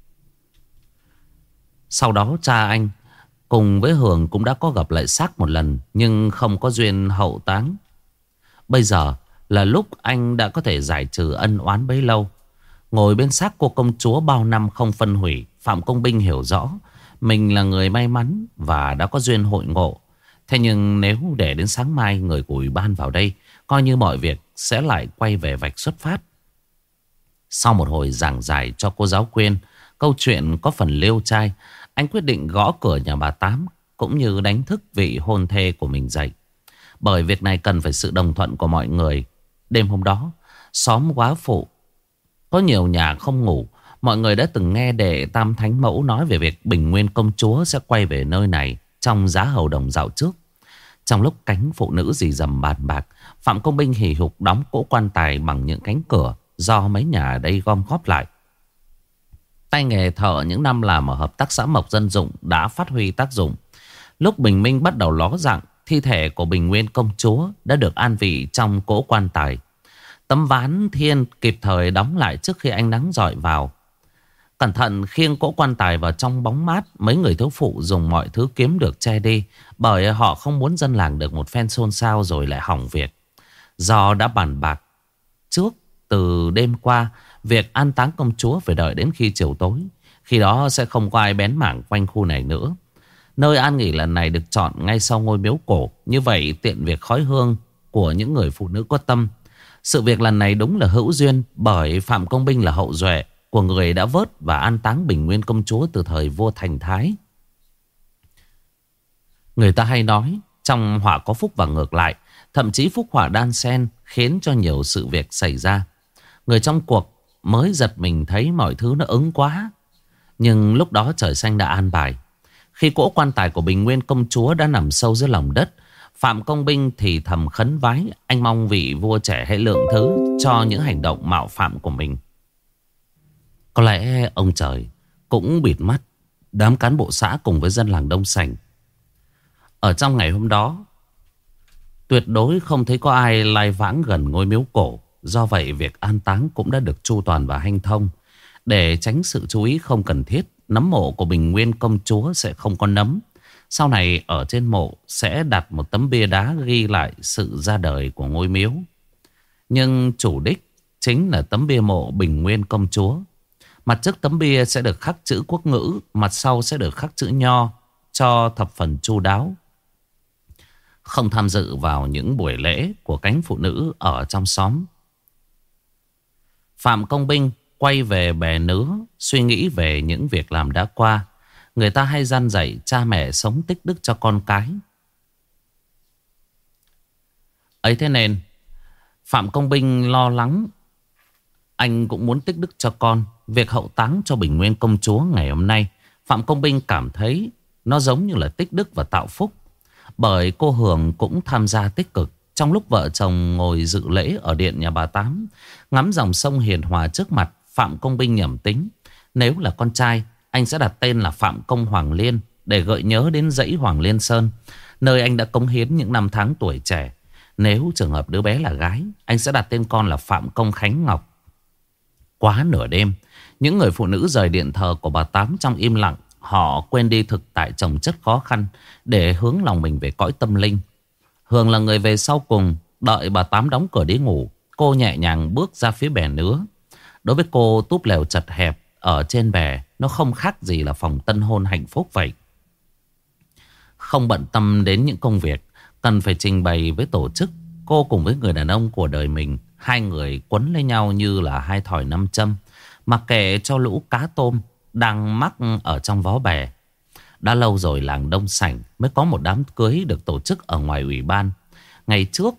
[SPEAKER 1] Sau đó cha anh cùng với Hường cũng đã có gặp lại xác một lần, nhưng không có duyên hậu táng. Bây giờ là lúc anh đã có thể giải trừ ân oán bấy lâu. Ngồi bên xác cô công chúa bao năm không phân hủy, Phạm Công Binh hiểu rõ mình là người may mắn và đã có duyên hội ngộ. Thế nhưng nếu để đến sáng mai người của ủy ban vào đây, coi như mọi việc sẽ lại quay về vạch xuất phát. Sau một hồi giảng giải cho cô giáo Quyên câu chuyện có phần liêu trai, anh quyết định gõ cửa nhà bà Tám cũng như đánh thức vị hôn thê của mình dậy. Bởi việc này cần phải sự đồng thuận của mọi người. Đêm hôm đó, xóm Góa Phụ có nhiều nhà không ngủ. Mọi người đã từng nghe đệ Tam Thánh Mẫu nói về việc Bình Nguyên Công Chúa sẽ quay về nơi này trong giá hầu đồng dạo trước. Trong lúc cánh phụ nữ rì rầm bàn bạc, Phạm Công Binh hì hục đóng cỗ quan tài bằng những cánh cửa do mấy nhà ở đây gom góp lại. Tay nghề thợ những năm làm ở hợp tác xã Mộc Dân Dụng đã phát huy tác dụng. Lúc bình minh bắt đầu ló dạng, thi thể của Bình Nguyên Công Chúa đã được an vị trong cỗ quan tài. Tấm ván thiên kịp thời đóng lại trước khi ánh nắng rọi vào. Cẩn thận khiêng cỗ quan tài vào trong bóng mát, mấy người thiếu phụ dùng mọi thứ kiếm được che đi, bởi họ không muốn dân làng được một phen xôn xao rồi lại hỏng việc. Do đã bàn bạc trước từ đêm qua, việc an táng công chúa phải đợi đến khi chiều tối. Khi đó sẽ không có ai bén mảng quanh khu này nữa. Nơi an nghỉ lần này được chọn ngay sau ngôi miếu cổ. Như vậy tiện việc khói hương của những người phụ nữ có tâm. Sự việc lần này đúng là hữu duyên, bởi Phạm Công Binh là hậu duệ của người đã vớt và an táng Bình Nguyên Công Chúa từ thời vua Thành Thái. Người ta hay nói trong họa có phúc và ngược lại. Thậm chí phúc họa đan xen khiến cho nhiều sự việc xảy ra. Người trong cuộc mới giật mình thấy mọi thứ nó ứng quá. Nhưng lúc đó trời xanh đã an bài. Khi cỗ quan tài của Bình Nguyên Công Chúa đã nằm sâu dưới lòng đất, Phạm Công Binh thì thầm khấn vái. Anh mong vị vua trẻ hãy lượng thứ cho những hành động mạo phạm của mình. Có lẽ ông trời cũng bịt mắt đám cán bộ xã cùng với dân làng Đông Sành. Ở trong ngày hôm đó, tuyệt đối không thấy có ai lai vãng gần ngôi miếu cổ. Do vậy việc an táng cũng đã được chu toàn và hanh thông. Để tránh sự chú ý không cần thiết, nấm mộ của Bình Nguyên Công Chúa sẽ không có nấm. Sau này ở trên mộ sẽ đặt một tấm bia đá ghi lại sự ra đời của ngôi miếu. Nhưng chủ đích chính là tấm bia mộ Bình Nguyên Công Chúa. Mặt trước tấm bia sẽ được khắc chữ quốc ngữ, mặt sau sẽ được khắc chữ nho cho thập phần chu đáo. Không tham dự vào những buổi lễ của cánh phụ nữ ở trong xóm. Phạm Công Binh quay về bè nứa, suy nghĩ về những việc làm đã qua. Người ta hay răn dạy cha mẹ sống tích đức cho con cái. Ấy thế nên Phạm Công Binh lo lắng. Anh cũng muốn tích đức cho con. Việc hậu táng cho Bình Nguyên Công Chúa ngày hôm nay, Phạm Công Binh cảm thấy nó giống như là tích đức và tạo phúc. Bởi cô Hường cũng tham gia tích cực. Trong lúc vợ chồng ngồi dự lễ ở điện nhà bà Tám, ngắm dòng sông hiền hòa trước mặt, Phạm Công Binh nhẩm tính. Nếu là con trai, anh sẽ đặt tên là Phạm Công Hoàng Liên, để gợi nhớ đến dãy Hoàng Liên Sơn, nơi anh đã cống hiến những năm tháng tuổi trẻ. Nếu trường hợp đứa bé là gái, anh sẽ đặt tên con là Phạm Công Khánh Ngọc. Quá nửa đêm, những người phụ nữ rời điện thờ của bà Tám trong im lặng. Họ quên đi thực tại chồng chất khó khăn để hướng lòng mình về cõi tâm linh. Hường là người về sau cùng. Đợi bà Tám đóng cửa đi ngủ, cô nhẹ nhàng bước ra phía bè nứa. Đối với cô, túp lều chật hẹp ở trên bè nó không khác gì là phòng tân hôn hạnh phúc vậy. Không bận tâm đến những công việc cần phải trình bày với tổ chức, cô cùng với người đàn ông của đời mình, hai người quấn lấy nhau như là hai thỏi nam châm, mặc kệ cho lũ cá tôm đang mắc ở trong vó bè. Đã lâu rồi làng Đông Sảnh mới có một đám cưới được tổ chức ở ngoài ủy ban. Ngày trước,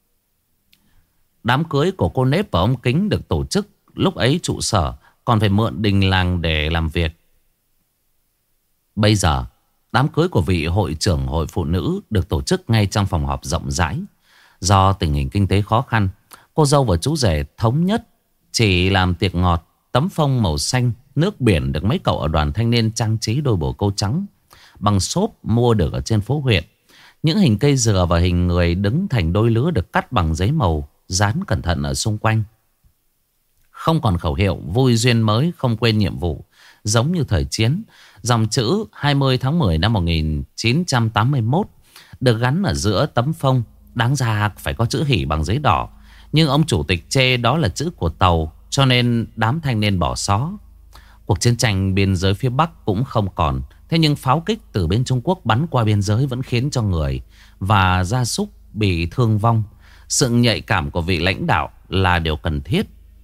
[SPEAKER 1] đám cưới của cô Nếp và ông Kính được tổ chức. Lúc ấy trụ sở còn phải mượn đình làng để làm việc. Bây giờ, đám cưới của vị hội trưởng hội phụ nữ được tổ chức ngay trong phòng họp rộng rãi. Do tình hình kinh tế khó khăn, cô dâu và chú rể thống nhất chỉ làm tiệc ngọt, tấm phông màu xanh, nước biển được mấy cậu ở đoàn thanh niên trang trí đôi bồ câu trắng bằng xốp mua được ở trên phố huyện. Những hình cây dừa và hình người đứng thành đôi lứa được cắt bằng giấy màu, dán cẩn thận ở xung quanh. Không còn khẩu hiệu vui duyên mới không quên nhiệm vụ giống như thời chiến. Dòng chữ 20 tháng 10 năm 1981 được gắn ở giữa tấm phông. Đáng ra phải có chữ hỉ bằng giấy đỏ, nhưng ông chủ tịch chê đó là chữ của tàu, cho nên đám thanh niên bỏ xó. Cuộc chiến tranh biên giới phía Bắc cũng không còn. Thế nhưng pháo kích từ bên Trung Quốc bắn qua biên giới vẫn khiến cho người và gia súc bị thương vong. Sự nhạy cảm của vị lãnh đạo là điều cần thiết.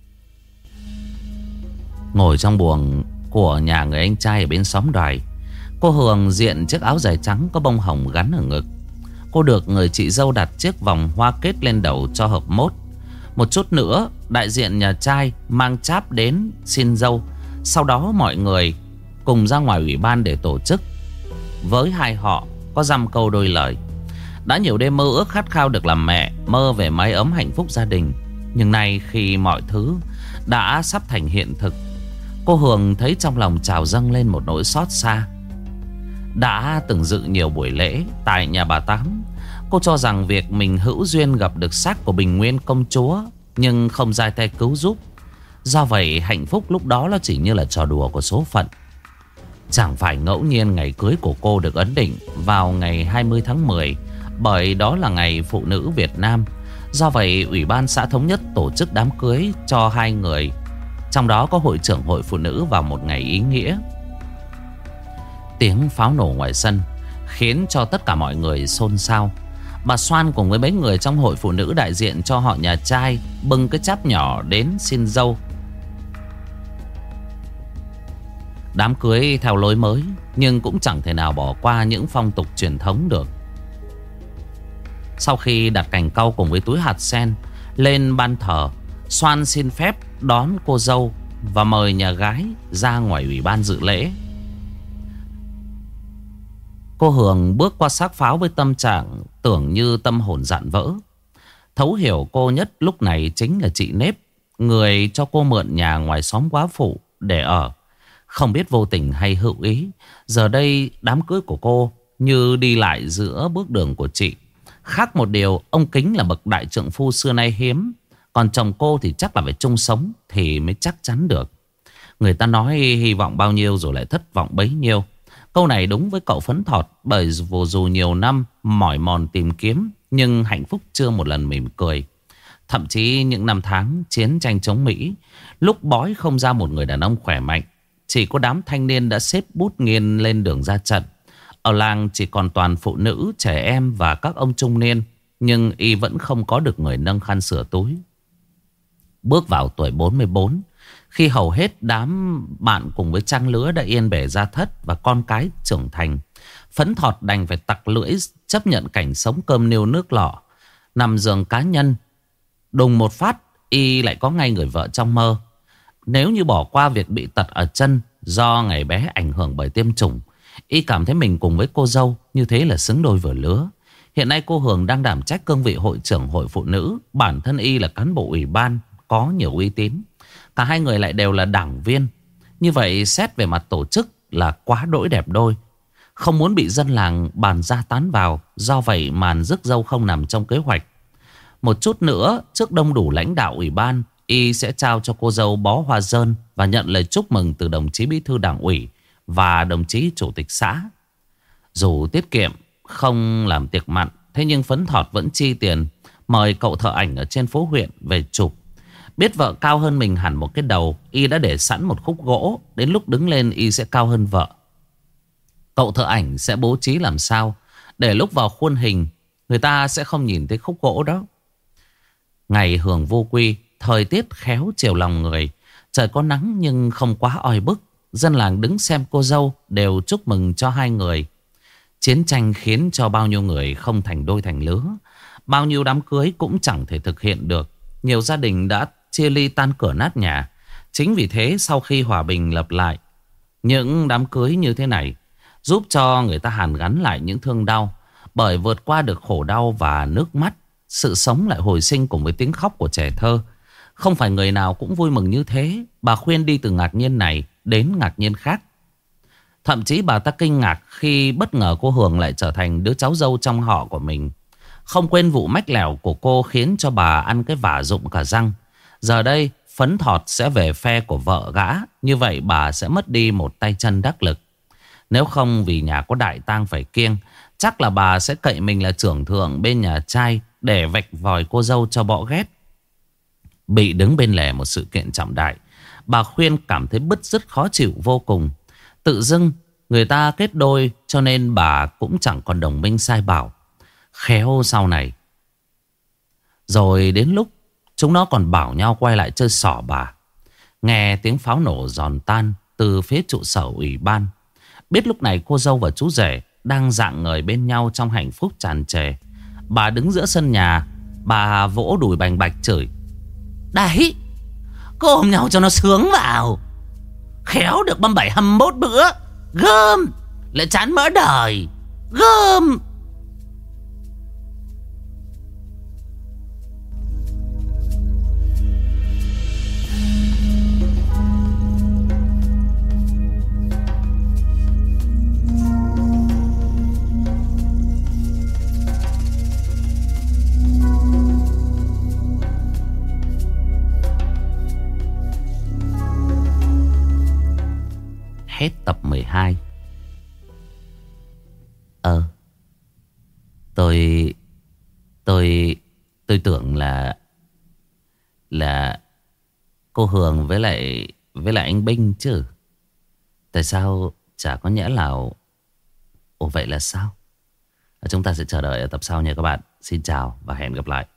[SPEAKER 1] Ngồi trong buồng của nhà người anh trai ở bên xóm Đoài, cô Hường diện chiếc áo dài trắng có bông hồng gắn ở ngực. Cô được người chị dâu đặt chiếc vòng hoa kết lên đầu cho hợp mốt. Một chút nữa đại diện nhà trai mang cháp đến xin dâu. Sau đó mọi người cùng ra ngoài ủy ban để tổ chức. Với hai họ có dăm câu đôi lời. Đã nhiều đêm mơ ước khát khao được làm mẹ, mơ về mái ấm hạnh phúc gia đình. Nhưng nay khi mọi thứ đã sắp thành hiện thực, cô Hường thấy trong lòng trào dâng lên một nỗi xót xa. Đã từng dự nhiều buổi lễ tại nhà bà Tám, cô cho rằng việc mình hữu duyên gặp được xác của Bình Nguyên công chúa nhưng không ra tay cứu giúp. Do vậy hạnh phúc lúc đó nó chỉ như là trò đùa của số phận. Chẳng phải ngẫu nhiên ngày cưới của cô được ấn định vào ngày 20 tháng 10, bởi đó là ngày phụ nữ Việt Nam. Do vậy Ủy ban xã thống nhất tổ chức đám cưới cho hai người, trong đó có hội trưởng hội phụ nữ vào một ngày ý nghĩa. Tiếng pháo nổ ngoài sân khiến cho tất cả mọi người xôn xao. Bà Soan cùng với mấy người trong hội phụ nữ đại diện cho họ nhà trai bưng cái cháp nhỏ đến xin dâu. Đám cưới theo lối mới nhưng cũng chẳng thể nào bỏ qua những phong tục truyền thống được. Sau khi đặt cành cau cùng với túi hạt sen lên ban thờ, Soan xin phép đón cô dâu và mời nhà gái ra ngoài ủy ban dự lễ. Cô Hường bước qua xác pháo với tâm trạng tưởng như tâm hồn dạn vỡ. Thấu hiểu cô nhất lúc này chính là chị Nếp, người cho cô mượn nhà ngoài xóm quá phụ để ở. Không biết vô tình hay hữu ý, giờ đây đám cưới của cô như đi lại giữa bước đường của chị. Khác một điều, ông Kính là bậc đại trượng phu xưa nay hiếm, còn chồng cô thì chắc là phải chung sống thì mới chắc chắn được. Người ta nói hy vọng bao nhiêu rồi lại thất vọng bấy nhiêu. Câu này đúng với cậu Phấn Thọt, bởi dù nhiều năm mỏi mòn tìm kiếm nhưng hạnh phúc chưa một lần mỉm cười. Thậm chí những năm tháng chiến tranh chống Mỹ, lúc bói không ra một người đàn ông khỏe mạnh, chỉ có đám thanh niên đã xếp bút nghiên lên đường ra trận. Ở làng chỉ còn toàn phụ nữ, trẻ em và các ông trung niên, nhưng y vẫn không có được người nâng khăn sửa túi. Bước vào tuổi 44, khi hầu hết đám bạn cùng với trang lứa đã yên bề gia thất và con cái trưởng thành, Phấn Thọt đành phải tặc lưỡi chấp nhận cảnh sống cơm niêu nước lọ, nằm giường cá nhân. Đùng một phát, y lại có ngay người vợ trong mơ. Nếu như bỏ qua việc bị tật ở chân do ngày bé ảnh hưởng bởi tiêm chủng, y cảm thấy mình cùng với cô dâu như thế là xứng đôi vừa lứa. Hiện nay cô Hường đang đảm trách cương vị hội trưởng hội phụ nữ. Bản thân y là cán bộ ủy ban có nhiều uy tín. Cả hai người lại đều là đảng viên. Như vậy xét về mặt tổ chức là quá đỗi đẹp đôi. Không muốn bị dân làng bàn ra tán vào. Do vậy màn rước dâu không nằm trong kế hoạch. Một chút nữa, trước đông đủ lãnh đạo ủy ban, y sẽ trao cho cô dâu bó hoa dơn và nhận lời chúc mừng từ đồng chí bí thư đảng ủy và đồng chí chủ tịch xã. Dù tiết kiệm không làm tiệc mặn, thế nhưng Phấn Thọt vẫn chi tiền mời cậu thợ ảnh ở trên phố huyện về chụp. Biết vợ cao hơn mình hẳn một cái đầu, y đã để sẵn một khúc gỗ. Đến lúc đứng lên y sẽ cao hơn vợ. Cậu thợ ảnh sẽ bố trí làm sao để lúc vào khuôn hình người ta sẽ không nhìn thấy khúc gỗ đó. Ngày hưởng vô quy, thời tiết khéo chiều lòng người. Trời có nắng nhưng không quá oi bức. Dân làng đứng xem cô dâu đều chúc mừng cho hai người. Chiến tranh khiến cho bao nhiêu người không thành đôi thành lứa. Bao nhiêu đám cưới cũng chẳng thể thực hiện được. Nhiều gia đình đã chia ly tan cửa nát nhà. Chính vì thế sau khi hòa bình lập lại, những đám cưới như thế này giúp cho người ta hàn gắn lại những thương đau. Bởi vượt qua được khổ đau và nước mắt, sự sống lại hồi sinh cùng với tiếng khóc của trẻ thơ. Không phải người nào cũng vui mừng như thế. Bà khuyên đi từ ngạc nhiên này đến ngạc nhiên khác. Thậm chí bà ta kinh ngạc khi bất ngờ cô Hường lại trở thành đứa cháu dâu trong họ của mình. Không quên vụ mách lẻo của cô khiến cho bà ăn cái vả rụng cả răng. Giờ đây phấn thọt sẽ về phe của vợ gã. Như vậy bà sẽ mất đi một tay chân đắc lực. Nếu không vì nhà có đại tang phải kiêng, chắc là bà sẽ cậy mình là trưởng thượng bên nhà trai để vạch vòi cô dâu cho bọ ghét. Bị đứng bên lề một sự kiện trọng đại, bà khuyên cảm thấy bứt rứt khó chịu vô cùng. Tự dưng người ta kết đôi cho nên bà cũng chẳng còn đồng minh sai bảo. Khéo sau này rồi đến lúc chúng nó còn bảo nhau quay lại chơi xỏ bà. Nghe tiếng pháo nổ giòn tan từ phía trụ sở ủy ban. Biết lúc này cô dâu và chú rể đang rạng ngời bên nhau trong hạnh phúc tràn trề. Bà đứng giữa sân nhà, bà vỗ đùi bành bạch chửi: "Đấy, cứ ôm nhau cho nó sướng vào. Khéo được 37-21 bữa. Gơm, lại chán mỡ đời. Gơm." Hết tập 12. Tôi tưởng là cô Hường với lại anh Binh chứ. Tại sao chả có Nhã Lào? Ồ, vậy là sao? Chúng ta sẽ chờ đợi ở tập sau nha các bạn. Xin chào và hẹn gặp lại.